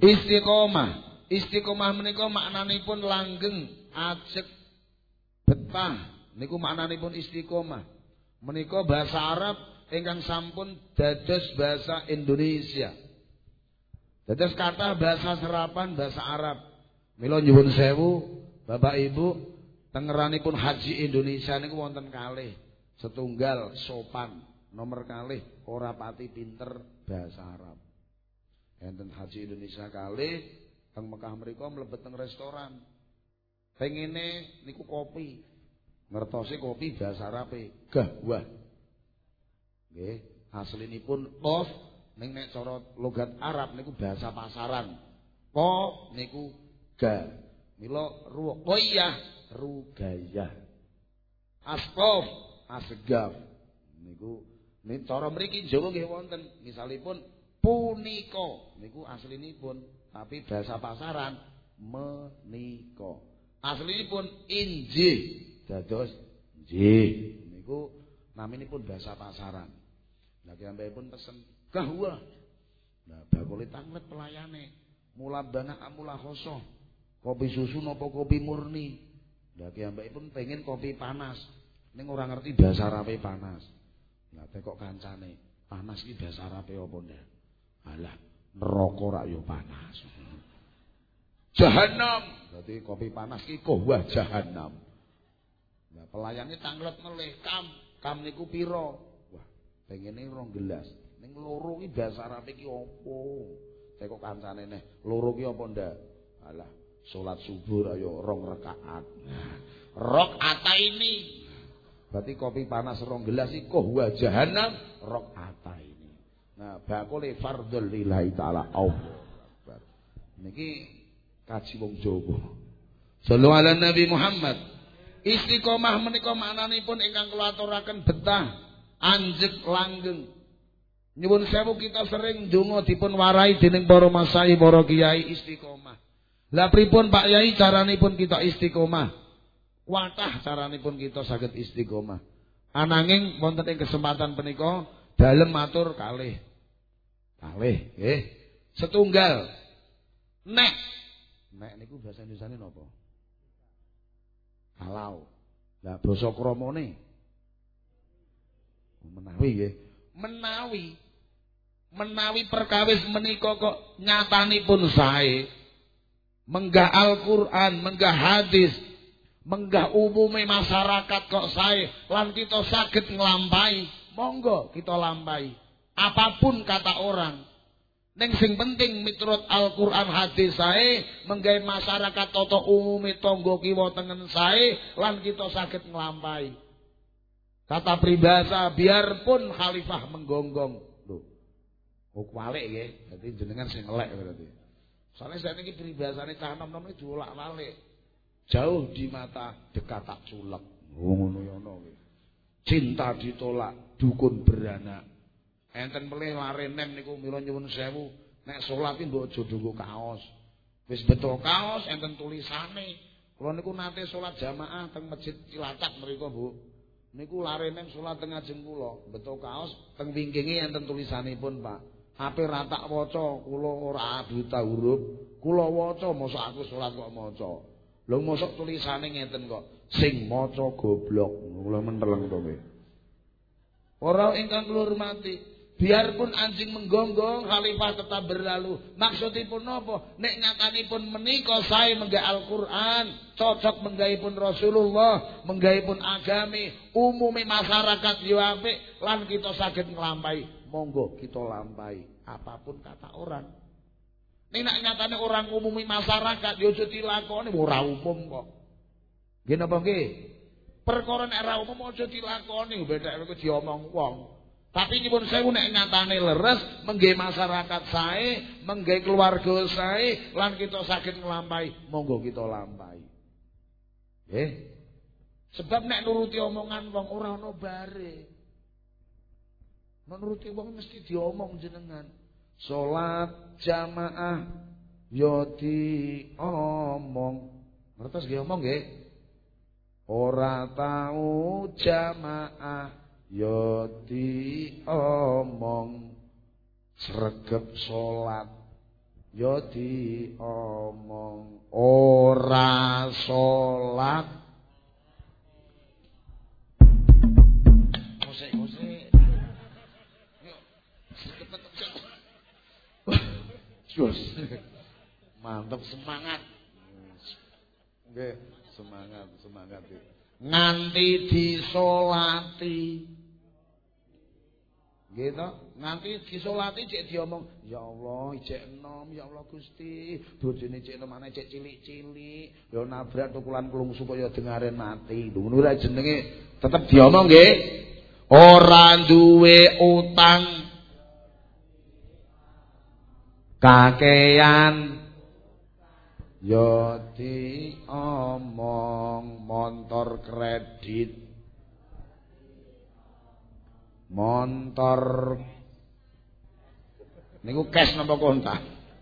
Istiqomah. Istiqomah menika maknanipun langgeng, ajeg, betah. Niku maknanipun istiqomah. Menika bahasa Arab ingkang sampun dados bahasa Indonesia. Dados kata bahasa serapan bahasa Arab. Mila nyuwun sewu, Bapak Ibu, tengeranipun haji Indonesia niku wonten kalih. Setunggal sopan, nomor kalih ora pati pinter bahasa Arab. Enten haji Indonesia kalih teng Mekah mriku mlebet teng restoran. Pengene niku kopi. Ngertosi kopi bahasa Arabe gahwah. Nggih, aslinipun tof ning nek cara logat Arab niku bahasa pasaran. Po niku ga. Mila ruqayyah rugayah. Asqaf asgaf. Niku ning cara mriki Jawa nggih wonten. Misalipun punika niku aslinipun tapi bahasa pasaran menika. Aslinipun injih dados nggih. Niku naminipun bahasa pasaran. Lah kiyambakipun pesen gahwa. Nah bakule tanglet pelayane. Mula bana amula khosoh. Kopi susu napa kopi murni. Lah kiyambakipun pengen kopi panas. Ning ora ngerti bahasa Arabe panas. Lah tekok kancane, panas iki bahasa Arabe apa ndak? Alah, neraka rak yo panas. Jahanam. Berarti kopi panas iki kohwah jahanam. Nah, pelayannya tanglet meleh, kam, kam niku pira? Wah, pengene rong gelas. Ning loro iki bahasa Arab iki apa? Tekok kancane neh, loro iki apa ndak? Alah, salat subuh ayo rong rakaat. Nah, rakaat ini. Berarti kopi panas rong gelas iki kohwah jahanam, rakaat ini. Nah, bakule fardhul lillahi taala Allah. Niki kaji wong Jawa. Sallu ala Nabi Muhammad. Istiqomah menika maknanipun ingkang kula aturaken betah, anjeg langgeng. Nyuwun sewu kita sering ndonga dipun warai dening para masai, para kiai istiqomah. Lah pripun Pak Yai caranipun kita istiqomah? Wathah caranipun kita saged istiqomah. Ananging wonten ing kesempatan punika dalem matur kalih. Kalih nggih. Setunggal. Nek. Nek niku bahasa Indonesiane napa? Kalau. Lah basa kramane menawi nggih. Menawi menawi perkawis menika kok nyatanipun sae. Menggah Al-Qur'an, menggah hadis, menggah umume masyarakat kok sae lan kita saged nglampahi, monggo kita lampahi. Apapun kata orang. Ning sing penting miturut Al-Qur'an hadis sae, menggah masyarakat tata umume tangga kiwa tengen sae lan kita saged nglampahi. Kata pribahasa, biarpun khalifah menggonggong. Lho. Oh kwalik nggih, dadi jenengan sing elek berarti. Soalnya saya ini peribahasane cah nom-nom iki diolak-walik. Jauh di mata, dekat tak culek. Oh ngono ya ono kuwi. Cinta ditolak, dukun beranak. Enten melih lare nem niku mila nyuwun sewu, nek salat iki mbok aja ndunggu kaos. Wis beto kaos enten tulisane. Kula niku nate salat jamaah teng Masjid Cilacap mriku, Bu. Niku lare nem salat teng ajeng kula, beto kaos teng wingkinge enten tulisanipun, Pak. Ape ra tak waca, kula ora buta huruf. Kula waca mosok aku salat kok maca. Lho mosok tulisane ngeten kok, sing maca goblok. Kula menteleng to kowe. Ora ingkang kula hormati, biarpun anjing menggonggong, khalifah tetap berlalu. Maksudipun napa? Nek nyatanipun menika sae menggah Al-Qur'an, cocok menggahipun Rasulullah, menggahipun agami, umume masyarakat yo apik lan kita saged nglampahi. Monggo kita lampahi apapun kata orang. Nek nak nyatane orang umumi masyarakat yo aja dilakoni ora umum kok. Nggih napa nggih? Perkara nek ora umum aja dilakoni, bedake kok diomong wong. Tapi nyuwun sewu nek nyatane leres mengge masyarakat sae, mengge keluarga sae lan kita saged nglampahi, monggo kita lampahi. Nggih. Sebab nek nuruti omongan wong ora ana bare. Menuruti wong mesti diomong jenengan. Salat jamaah yo diomong. Ngertos nggih omong nggih? Ora tau jamaah yo diomong. Sregep salat ya diomong ora salat musik-musik Jus. Mantap semangat. Nggih, semangat, semangat. Nganti disolati. Gitu, nganti disolati cek diomong, ya Allah, ijek enom, ya Allah Gusti, bojone cek enom ana cek cilik-cilik, ya nabrak tukulan kulung supaya dengaren mati. Lho ngono ra jenenge tetep diomong nggih. Ora duwe utang kakean ya diomong montor kredit montor niku cash napa kontan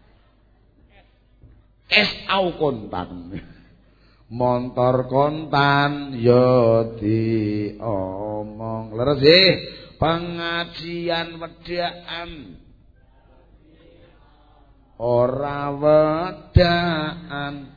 cash au kontan montor kontan ya diomong leres nggih pengajian wedaan ora wedaan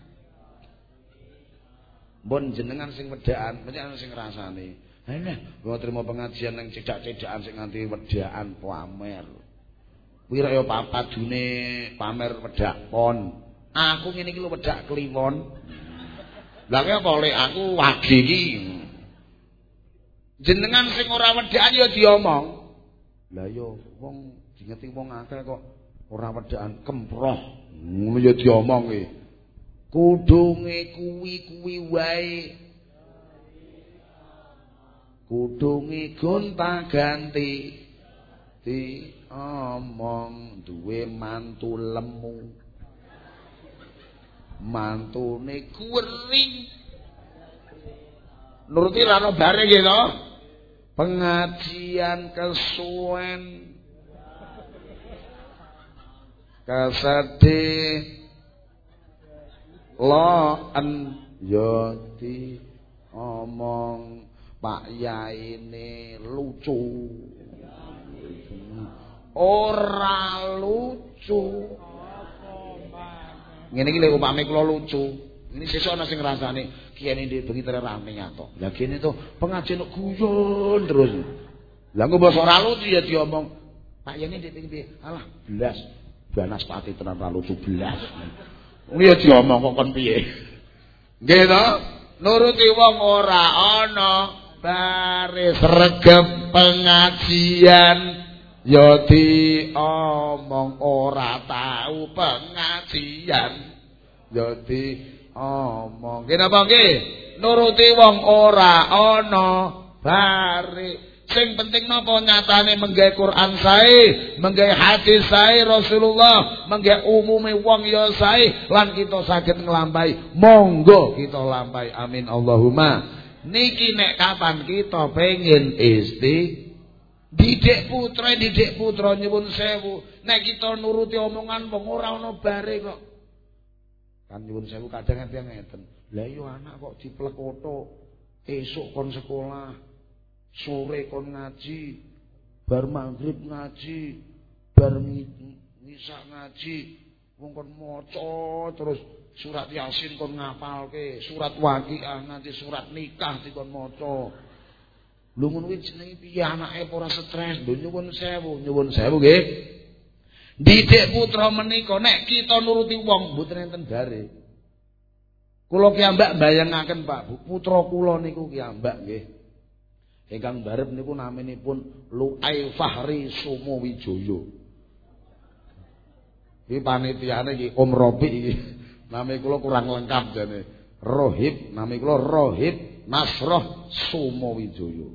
mbon jenengan sing wedaan panjenengan sing ngrasani Nah, gua terima pengajian yang cedak-cedakan sing nganti wedaan pamer. Wira ya papadune pamer wedak pon. Aku ngene iki lho wedak kliwon. Lah ki apa lek aku wage iki. Jenengan sing ora wedaan ya diomong. Lah yo wong dingeti wong akeh kok ora wedaan kemproh. Ngono ya diomong iki. Kudunge kuwi-kuwi wae. Kudungi gonta ganti diomong duwe mantu lemu mantune kuring nuruti rano bareng gitu pengajian kesuwen kesedih loen yoti omong Pak Yai ini lucu ora lucu ngene iki lho upame kula lucu ini sesuk ana sing ngrasane kiyane ndek bengi tere rame ato lah kene to pengajian guyon terus lah engko basa ora lucu ya diomong Pak Yai ndek bengi piye alah blas banas pati tenan ora lucu blas ngono ya diomong kok kon piye nggih to nuruti wong ora ana baris regep pengajian ya diomong ora tahu pengajian ya diomong nggih napa nggih nuruti wong ora ana baris sing penting napa nyatane menggawe Quran sae menggawe hadis sae Rasulullah menggawe umume wong ya sae lan kita saged nglampahi monggo kita lampahi amin Allahumma niki nek kapan kita pengen isti didik putra didik putra nyuwun sewu nek kita nuruti omongan wong ora ana bare kok kan nyuwun sewu kadang enten ngeten lha yo anak kok diplekoto esuk kon sekolah sore kon ngaji bar maghrib ngaji bar ngisa ngaji wong kon maca terus surat Yasin kon ngapalke, surat Waqiah nganti surat nikah dikon maca. Lho ngono kuwi jenenge piye anake ora stres, lho nyuwun sewu, nyuwun sewu nggih. Didik putra menika nek kita nuruti wong mboten enten bare. Kula kiambak bayangaken Pak, putra kula niku kiambak nggih. Ingkang barep niku naminipun Lu'ai Fahri Sumowijaya. Iki panitiane iki Om Robi iki. Nami kula kurang lengkap jane. Rohib, nami kula Rohib Nasroh Sumowijaya.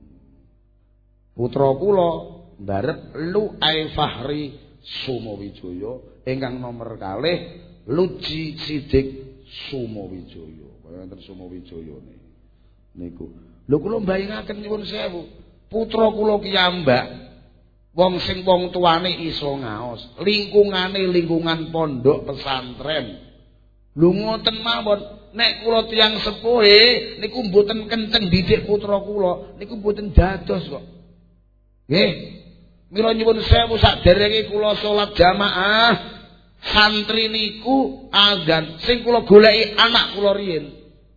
Putra kula mbarep Lu'ai Fahri Sumowijaya ingkang nomor kalih Luji Sidik Sumowijaya. Kaya wonten Sumowijaya niku. Lho kula mbayangaken nyuwun sewu. Putra kula kiyambak wong sing wong tuane iso ngaos, lingkungane lingkungan pondok pesantren. Lho ngoten mawon, nek kula tiyang sepuhe niku mboten kenceng didik putra kula, niku mboten dados kok. Nggih. Mila nyuwun sewu saderenge kula salat jamaah, santri niku azan sing kula goleki anak kula riyin.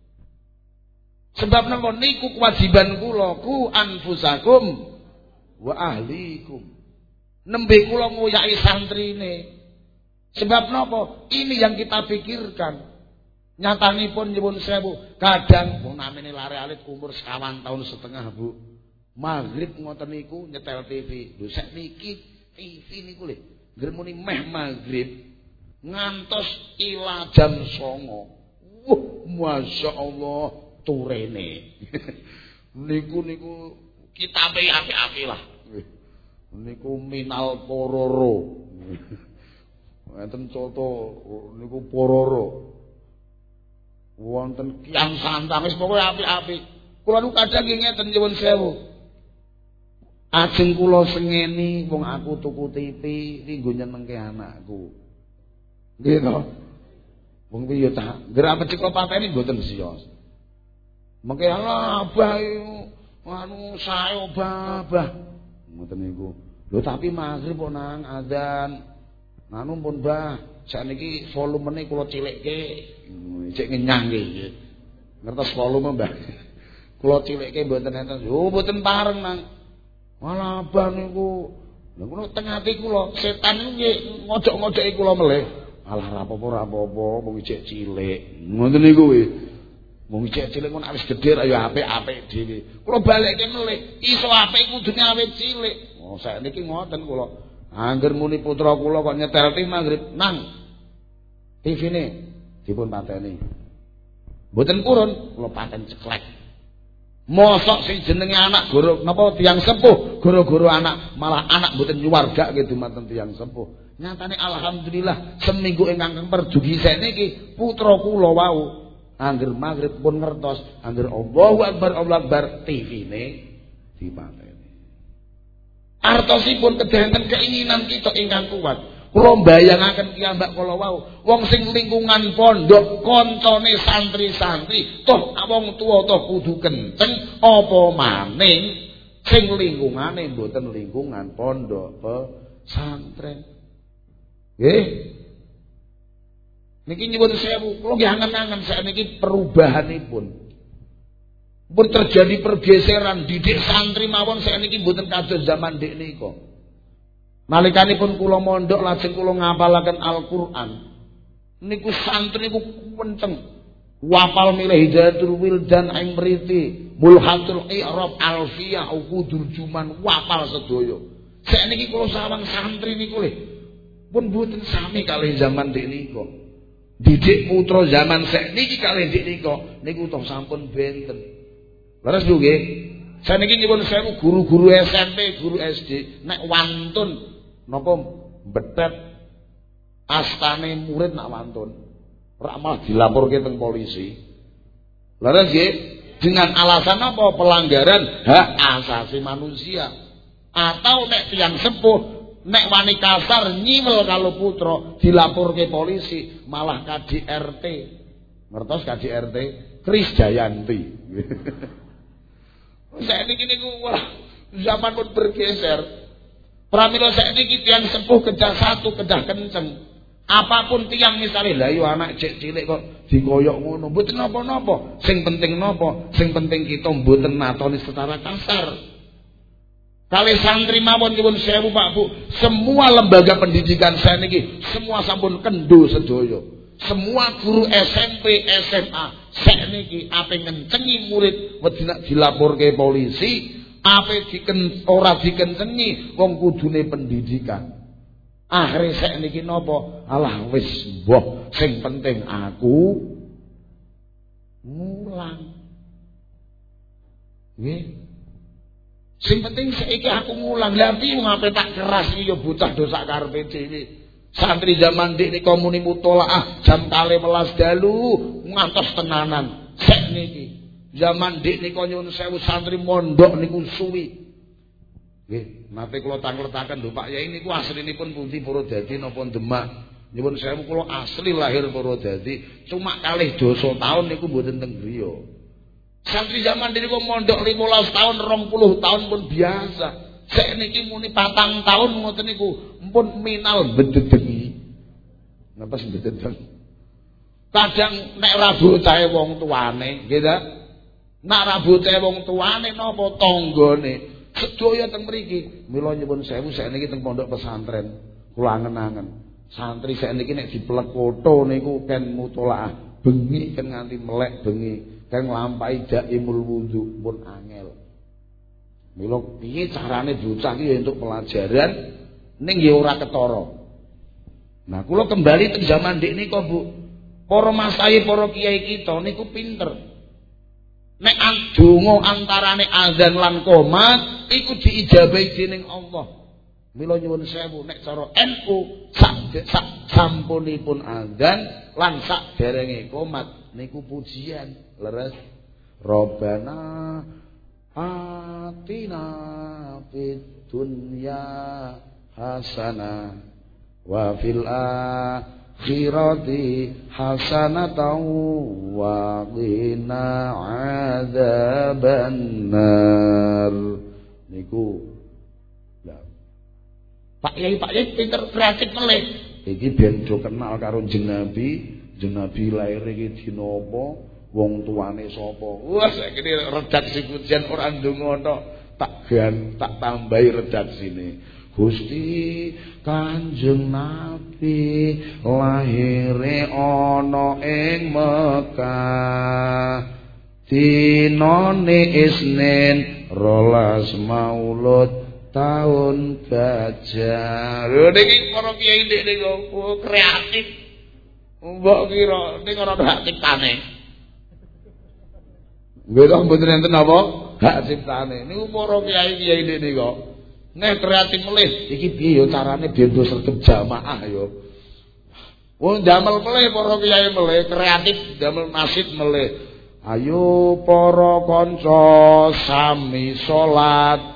Sebab napa niku kewajiban kula ku anfusakum wa ahlikum. Nembe kula nguyaki santrine. Sebab napa? Ini yang kita pikirkan. Nyatanipun nyuwun sewu, kadang wong namine lare alit umur sekawan tahun setengah, Bu. Maghrib ngoten niku nyetel T V. Lho sakniki T V niku lho, ngger muni meh maghrib ngantos ila jam songo. Wah, masyaallah turene. niku niku kitabe apik-apik lah. Niku minal pororo. Wonten coto niku pororo. Wonten Kiang Santang wis pokoke apik-apik. Kula nu kadang nggih ngeten nyuwun sewu. Ajeng kula sengeni wong aku tuku T V nggo nyenengke anakku. Nggih to. Wong piye ta? Gerak becik kula pateni mboten siyos. Mengke Allah abah anu sae obah. Ngoten niku. Lho tapi maghrib kok nang azan. Anu pun Mbah, sakniki volumene kula cilikke. Cek ngenyang nggih. Ngertos volume Mbah. Kula cilikke mboten enten. Yo mboten pareng nang. Malah abah niku. Lha kula teng ati kula setan niku nggih ngojok-ngojoki kula melih. Alah ra apa-apa ra apa-apa, wong cek cilik. Ngoten niku kuwi. Wong cek cilik kok wis gedhe ra ya apik-apik dhewe. Kula balekke melih, iso apik kudune awit cilik. Oh sakniki ngoten kula. Angger muni putra kula kok nyetel T V maghrib nang T V-ne dipun pateni. Mboten purun kula paten ceklek. Mosok sing jenenge anak goro napa tiyang sepuh gara-gara anak malah anak mboten nyuwargake dumateng tiyang sepuh. Nyatane alhamdulillah seminggu ingkang perjugi sakniki putra kula wau angger maghrib pun ngertos angger Allahu Akbar Allahu Akbar T V-ne dipateni. Artosipun kedahangan keinginan kita ingkang kuat. Kula mbayangaken piyambak kala wau, wong sing lingkungan pondok kancane santri-santri, toh wong tuwa toh kudu kenceng apa maning sing lingkungane mboten lingkungan pondok pesantren. Nggih. Niki nyuwun sewu, kula nggih angen-angen sakniki perubahanipun. Pun terjadi pergeseran didik santri mawon sakniki mboten kados zaman dik nika. Nalikanipun kula mondok lajeng kula ngapalaken Al-Qur'an. Niku santri niku kenceng. Wapal milih Hidayatul Wildan ing mriti, Mulhatul I'rab Alfiyah Uqudul Juman wapal sedaya. Sakniki kula sawang santri niku lho. Pun mboten sami kalih zaman dik nika. Didik putra zaman sakniki kalih dik nika niku toh sampun benten. Leres lho nggih. Saniki nyuwun sewu guru-guru S M P, guru S D nek wantun napa betet astane murid nak wantun. Ora malah dilaporke teng polisi. Leres nggih. Dengan alasan apa? Pelanggaran hak asasi manusia. Atau nek tiyang sepuh nek wani kasar nyiwel kalau putra dilaporke polisi malah K D R T. Ngertos K D R T? Krisdayanti. Saiki niku wah zaman pun bergeser. Pramila saiki tiyang sepuh kedah satu kedah kenceng. Apapun tiyang misale lha yo anak cek cilik kok dikoyok ngono, mboten napa-napa. Sing penting napa? Sing penting kita mboten natoni secara kasar. Kali santri mawon nyuwun sewu Pak Bu, semua lembaga pendidikan saniki semua sampun kendo sedaya. Semua guru S M P, S M A sakniki ape ngencengi murid wedi nak dilaporke polisi, ape diken ora dikencengi wong kudune pendidikan. Akhire sakniki napa? Alah wis mbah, sing penting aku mulang. Nggih. Sing penting saiki aku mulang. Lah piye ngape tak keras iki ya bocah dosa karepe dhewe. Santri zaman dik nika muni mutolaah jam kalih welas dalu ngantos tenanan. Sakniki zaman dik nika nyuwun sewu santri mondok niku suwi. Nggih, nate kula tangletaken lho Pak Yai niku aslinipun pundi Purwodadi napa Demak. Nyuwun sewu kula asli lahir Purwodadi, cuma kalih dosa taun niku mboten teng griya. Santri zaman dik niku mondok limolas tahun, rong puluh tahun pun biasa. Sakniki muni patang tahun ngoten niku mpun minal bededengi. Ngepes mboten. Kadang nek ra bocahe wong tuane, nggih ta? Nek ra bocahe wong tuane napa tanggane, sedaya teng mriki. Mila nyuwun sewu sakniki teng pondok pesantren. Kula angen-angen. Santri sakniki nek diplekoto niku ken mutolaah bengi ken nganti melek bengi, ken nglampahi daimul wudu pun angel. Mila piye carane bocah iki entuk pelajaran ning ya ora ketara. Nah, kula kembali teng zaman dik nika, Bu. Para masaih, para kiai kita niku pinter. Nek donga antarane azan lan qomat iku diijabahi dening Allah. Mila nyuwun sewu nek cara N U sak sak sampunipun azan lan sak derenge qomat niku pujian leres. Robbana atina fid dunya hasanah wa fil akhirati hasanatan wa qina adzabannar. Niku Pak Yai Pak Yai pinter kreatif meleh. Iki ben do kenal karo Jeng Nabi, Jeng Nabi lair iki dina apa, wong tuane sapa. Wah, saiki redaksi pujian ora ndonga tok, tak gan tak tambahi redaksine. Gusti Kanjeng Nabi lahire ana ing Mekah. Dinane Isnin rolas Maulud tahun gajah. Lho niki para kiai ndek niku kreatif. Mbok kira ning ora hak ciptane. Nggih to mboten enten apa? Hak ciptane. Niku para kiai-kiai ndek niku. Nek kreatif melih iki piye ya carane ben do sregep jamaah ya. Wong damel melih para kiai melih kreatif damel masjid melih. Ayo para kanca sami salat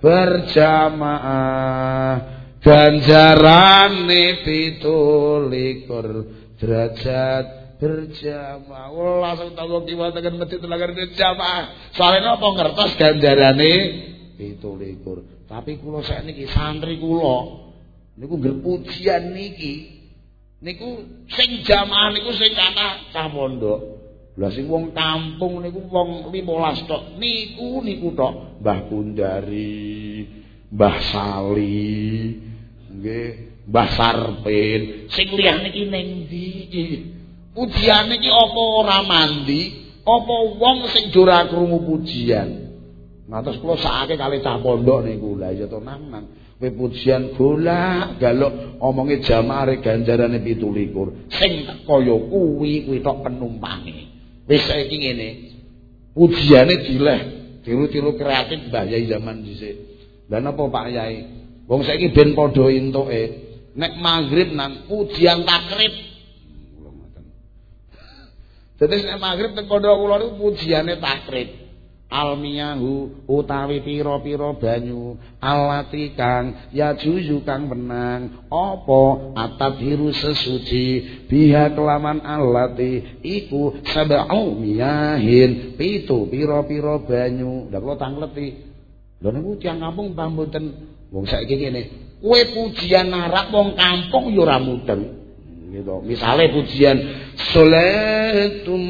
berjamaah ganjarane pitulikur derajat berjamaah. Oh, langsung tahu kiwa tekan masjid telangan berjamaah. Soalnya apa ngertos ganjarane pitulikur. Tapi kula sakniki santri kula niku ngger pujian niki. Niku sing jamaah niku sing kathah cah pondok. Lah sing wong kampung niku wong limolas tok. Niku niku tok Mbah Kundari, Mbah Sali, nggih, Mbah Sarpin. Sing liyane niki ning ndi iki? Pujiane iki apa ora mandi? Apa wong sing ora krungu pujian? Ngantos kula sakake kalih cah pondok niku. Lah ya to nang-nang. Kowe pujian golak galuk omonge jamaah rek ganjarane pitu likur. Sing kaya kuwi kuwi tok penumpange. Wis saiki ngene. Pujiane dileh, tiru-tiru kreatif Mbah Yai zaman dhisik. Lah napa Pak Yai? Wong saiki ben padha entuke. Nek magrib nang pujian takrib. Kula ngoten. Dadi nek magrib teng pondok kula niku pujiane takrib. Almiyahu utawi pira-pira banyu alati kang yajuju kang menang apa atabiru sesuci biha kelaman alati iku sab'u miyahin pitu pira-pira banyu. Lah kula tangleti lho niku tiyang kampung ta mboten. Wong saiki ngene kowe pujian narak wong kampung ya ora mudeng gitu. Misale pujian sholatum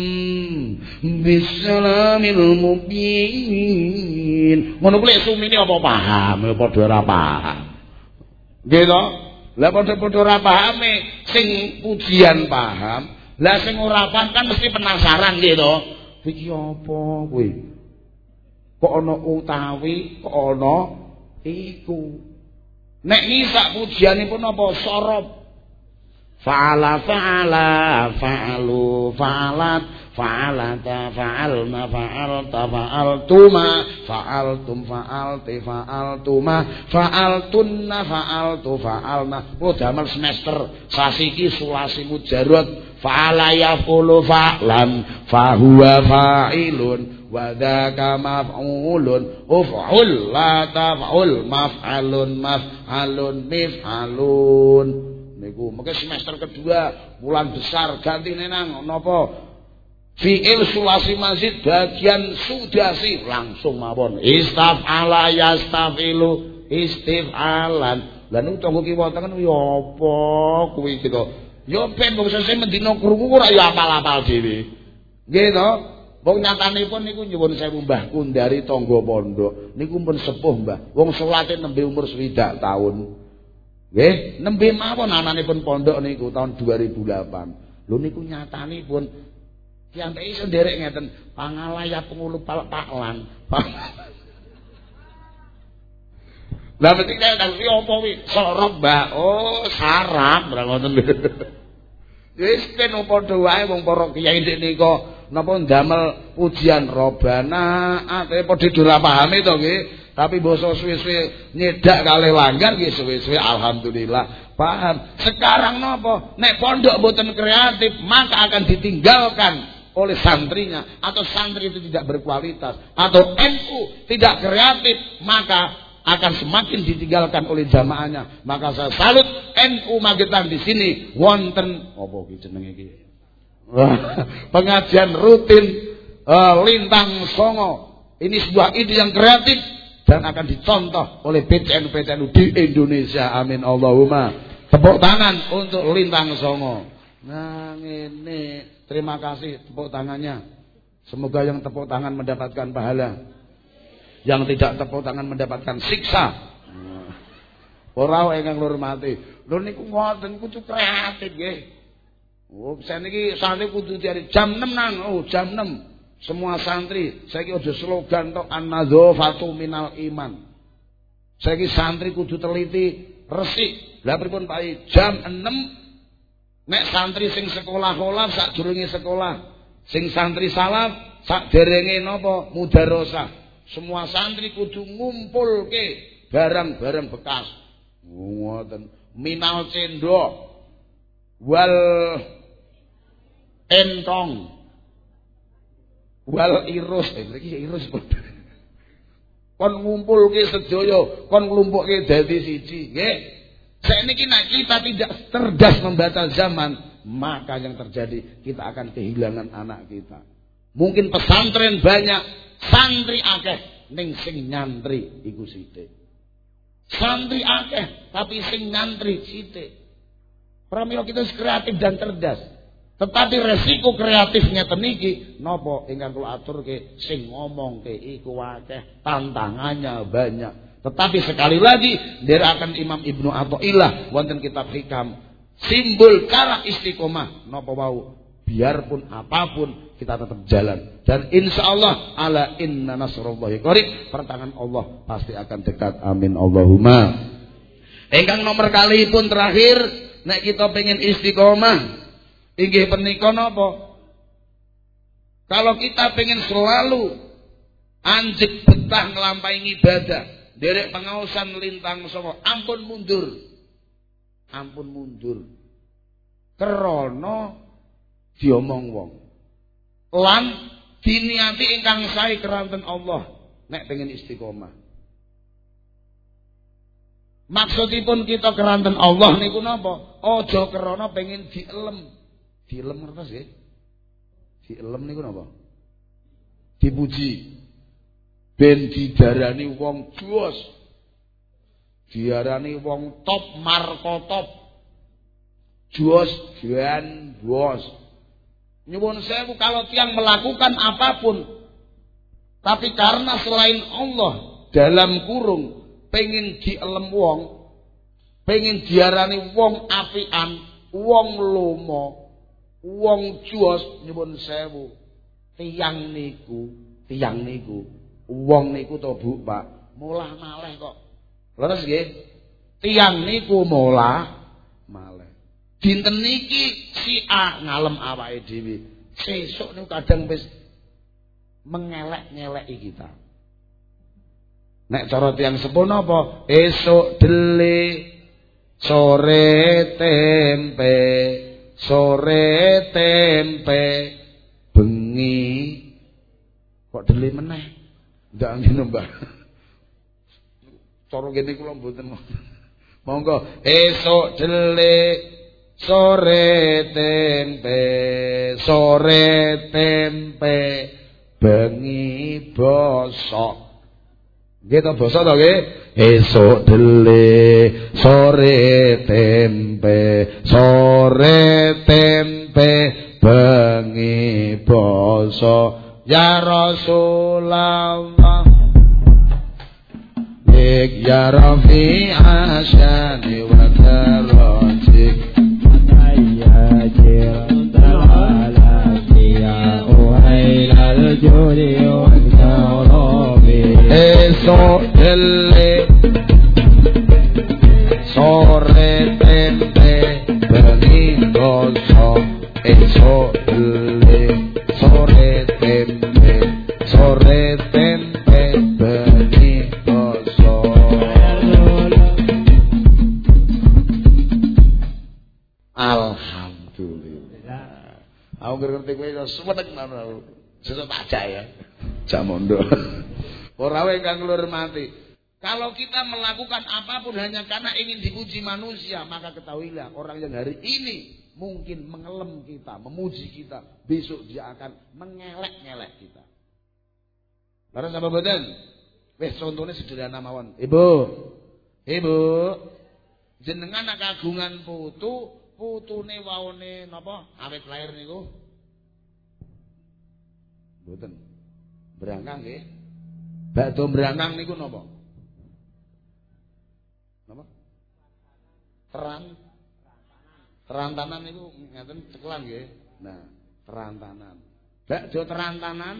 bisalamil mubin. Ngono kuwi sumine apa paham? Ya padha ora paham. Nggih to? Lah padha-padha ora pahame sing pujian paham. Lah sing ora paham kan mesti penasaran nggih to. Iki apa kuwi? Kok ana utawi, kok ana iku. Nek ngisak pujianipun apa sorop. Fa'ala fa'ala fa'alu fa'alat fa'alata fa'alna fa'alta fa'altuma fa'altum fa'alti fa'altuma fa'altunna fa'altu fa'alna. Oh damel semester sasi iki sulasi mujarrad fa'ala yaqulu fa'lan fahuwa fa'ilun wa dzaka maf'ulun uf'ul la taf'ul maf'alun maf'alun mif'alun. Niku mengke semester kedua bulan besar ganti nenang napa fi'il sulasi mazid bagian sudasi langsung mawon istaf'ala yastafilu istif'alan. Lah niku tanggo kiwa tengen kuwi apa kuwi gitu Yo ben wong sesuk mendina krungu ora ya apal-apal dhewe. Nggih to? Wong nyatanipun niku nyuwun sewu Mbah Kundari tangga pondok. Niku pun sepuh Mbah. Wong salate nembe umur swidak taun. Nggih, nembe mawon ananipun pondok niku tahun dua ribu delapan. Lho niku nyatanipun kiyantai iso nderek ngeten, pangalaya pengulu paklan. Lah mesti nek tak opo wi? Sorok, Mbak. Oh, sarap ora ngoten. Wis ten padha wae wong para kiai ndek nika napa ndamel pujian robana ate padha ora pahami to nggih. Tapi basa suwe-suwe nyedak kalih langgar nggih suwe-suwe alhamdulillah paham. Sekarang napa? Nek pondok mboten kreatif, maka akan ditinggalkan oleh santrinya atau santri itu tidak berkualitas atau N U tidak kreatif, maka akan semakin ditinggalkan oleh jamaahnya. Maka saya salut N U Magetan di sini wonten apa iki jenenge iki? Pengajian rutin uh, Lintang Songo. Ini sebuah ide yang kreatif dan akan dicontoh oleh P C N P C N U di Indonesia. Amin Allahumma. Tepuk tangan untuk Lintang Songo. Nah, ini terima kasih tepuk tangannya. Semoga yang tepuk tangan mendapatkan pahala. Yang tidak tepuk tangan mendapatkan siksa. Ora ingkang ngurmati. Lho niku ngoten kudu kreatif nggih. Oh, saniki santri kudu diari jam enam nang. Oh, jam enam. Semua santri saiki aja slogan tok an-nadzafatu minal iman. Saiki santri kudu teliti, resik. Lah pripun Pak? Jam enam nek santri sing sekolah-olah sakjroning sekolah, sing santri salaf sakderenge napa mudarosah. Semua santri kudu ngumpulke barang-barang bekas. Ngoten. Minal cendok wal entong wal irus. Eh iki irus. Kon ngumpulke sedaya, kon nglumpukke dadi siji, nggih. Saiki nek kita tidak cerdas membaca zaman, maka yang terjadi kita akan kehilangan anak kita. Mungkin pesantren banyak, santri akeh, ning sing nyantri iku sithik. Santri akeh, tapi sing nyantri sithik. Pramila kita kreatif dan cerdas. Tetapi resiko kreatifnya teniki napa ingkang kula aturke sing ngomongke iku akeh, tantangannya banyak. Tetapi sekali lagi ndherekaken Imam Ibnu Athaillah wonten kitab Hikam, simbol cara istiqomah napa wau, biarpun apapun kita tetap jalan dan insya Allah ala inna nasrullahi qarib, pertangan Allah pasti akan dekat. Amin Allahumma. Ingkang nomor kali pun terakhir nek kita pengen istiqomah inggih punika napa? Kalau kita pengen selalu anjek betah nglampahi ibadah, derek pengaosan Lintang Songo, ampun mundur. Ampun mundur. Krana diomong wong. Lan diniati ingkang sae keranten Allah nek pengen istiqomah. Maksudipun kita keranten Allah niku napa? Aja krana pengen dielem. Dielem ngertos nggih? Dielem niku napa? Dipuji. Ben didarani wong jos. Diarani wong top markotop. Jos jan bos. Nyuwun sewu kalau tiang melakukan apapun, tapi karena selain Allah dalam kurung pengen dielem wong, pengen diarani wong apian, wong lomo, wong jos, nyuwun sewu tiang niku, tiang niku, wong niku to Bu Pak, mulah maleh kok. Leres nggih? Tiang niku mulah maleh. Dinten niki si A ngalem awake dhewe. Sesuk niku kadang wis mengelek-ngeleki kita. Nek cara tiyang sepuh napa? Esuk dele, sore tempe, sore tempe, bengi kok dele meneh. Ndak ngene Mbah. Cara kene kula mboten. Monggo esuk dele, sore tempe, sore tempe, bengi bosok. Nggih to basa to nggih. Esuk dele sore tempe, sore tempe bengi basa ya Rasulullah. Dik ya Rafi asyani wa tarajik ayya jiran ya uhailal juri wa tarabi. Esok dele sore tempe bengi basa, esok dele sore tempe, sore tempe bengi basa. Alhamdulillah. Aku ngerti kowe iso suwedeg ngono. Sesuk tak ajak ya. Jak mondok. Ora wae kang hormati. Kalau kita melakukan apapun hanya karena ingin dipuji manusia, maka ketahuilah orang yang hari ini mungkin mengelem kita, memuji kita, besok dia akan mengelek-ngelek kita. Laras apa boten? Wis contone sederhana mawon. Ibu. Ibu. Jenengan kagungan putu, putune waone napa? Awit lair niku. Mboten. Brangkang nggih. Bakdo brangkang niku napa? Napa? Teran. Terantanan niku ngaten cekelan nggih. Nah, terantanan. Bakdo terantanan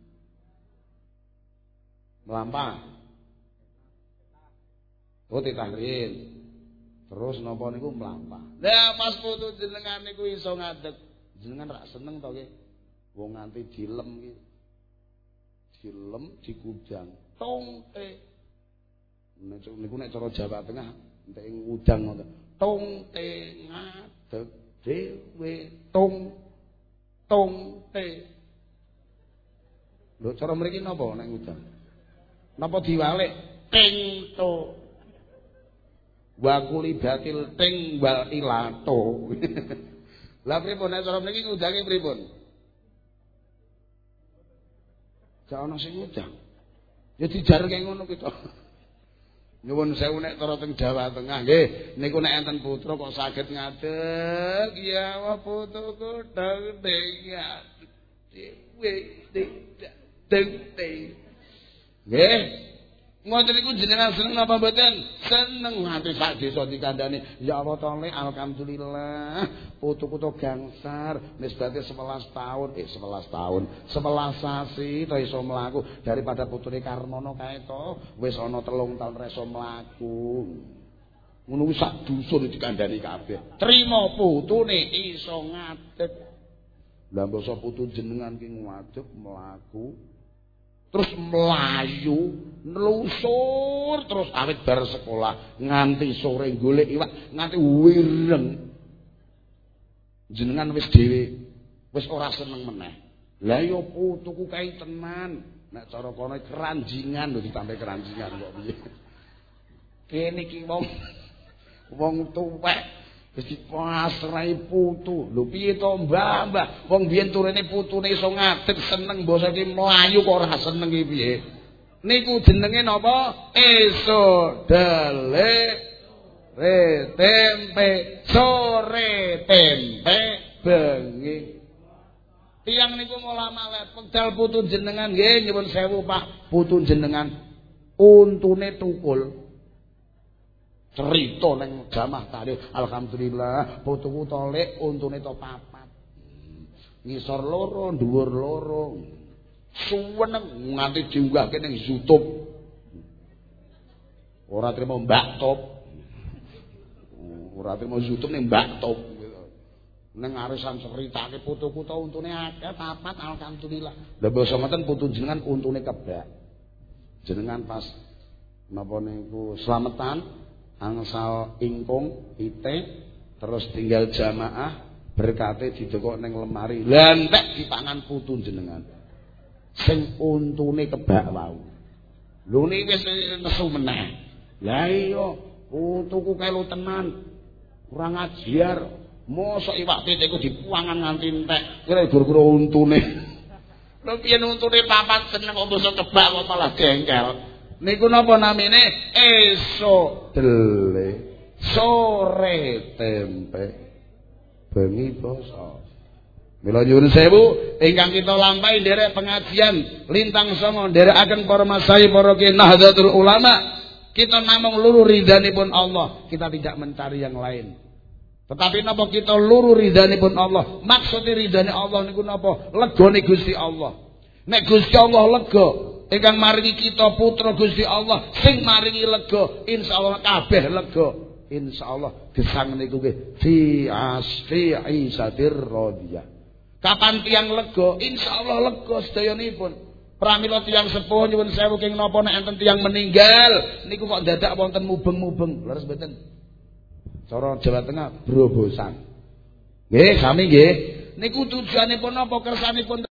melampah. Oh ditahrin. Terus napa niku melampah. Lah pas putu jenengan niku iso ngadeg. Jenengan rak seneng to nggih. Wong nganti dilem iki. Dilem digudang. Tongte. Niku nek cara Jawa Tengah entek ngudang ngoten. Tongte ngadeg dhewe tong tongte. Lho cara mriki napa nek ngudang? Napa diwalik? Ting to. Wa kuli batil ting wal ilato. Lah pripun nek cara mriki ngudange pripun? Gak ana sing ngudang. Ya dijarke ngono ki to. Nyuwun sewu nek cara teng Jawa Tengah nggih, niku nek enten putra kok saged ngadeg, ya wa putuku deng ya. Dewe deng deng. Nggih. Ngoten niku jenengan seneng apa mboten? Seneng nganti sak desa dikandani. Ya Allah tole alhamdulillah. Putuku to gangsar, nisbate sebelas tahun, eh sebelas tahun, sebelas sasi to iso mlaku daripada putune Karmono kae to wis ana telung taun ra iso mlaku. Ngono wis sak dusun dikandani kabeh. Trima putune iso ngadeg. Lah basa putu jenengan ki ngadeg mlaku. Terus melayu, nelusur terus awit bar sekolah nganti sore golek iwak nganti wireng. Jenengan wis dhewe wis ora seneng meneh. Lah ya putuku kae tenan. Nek cara kono keranjingan lho ditambah keranjingan kok piye. Kene iki wong wong tuwek wis dipasrahi putu. Lho piye to Mbah, Mbah? Wong biyen turune putune iso ngadeg seneng basa iki mlayu kok ora seneng iki piye? Niku jenenge napa? Esuk dele re tempe sore tempe bengi. Tiyang niku ngolah malet pedal putu jenengan nggih nyuwun sewu Pak. Putu jenengan untune tukul. Cerita neng jamah tadi alhamdulillah putuku tolek untune to papat ngisor loro dhuwur loro suweneng nganti diunggahke ning YouTube ora trimo Mbak Top ora trimo YouTube ning Mbak Top neng arisan ceritake putuku to untune akeh papat alhamdulillah lha basa ngoten putu jenengan untune kebak jenengan pas napa niku slametan angsal ingkung ite terus tinggal jamaah berkate didekok ning lemari lha entek dipangan putu jenengan sing untune kebak wau lho niki wis nesu meneh lha iya putuku kelu tenan kurang ajar mosok iwak titikku dipuangan nganti entek kira gara-gara untune lho piye untune papat seneng kok basa kebak kok malah jengkel Niku napa namine? Esuk dele, sore tempe, bengi poso. Mila nyuwun sewu ingkang kita lampahi nderek pengajian lintang songo nderekaken para masai para kiai Nahdlatul Ulama. Kita namung luru ridhanipun Allah, kita tidak mencari yang lain. Tetapi napa kita luru ridhanipun Allah? Maksud ridhane Allah niku napa? Legane Gusti Allah. Nek Gusti Allah lega, ingkang maringi kita putra Gusti Allah sing maringi lega, insyaallah kabeh lega. Insyaallah gesang niku nggih fi asfi isatir radiyah. Kapan tiyang lega, insyaallah lega sedayanipun. Pramila tiyang sepuh nyuwun sewu king napa nek enten tiyang meninggal niku kok dadak wonten mubeng-mubeng. Leres mboten? Cara Jawa Tengah brobosan. Nggih, sami nggih. Niku tujuanipun napa kersanipun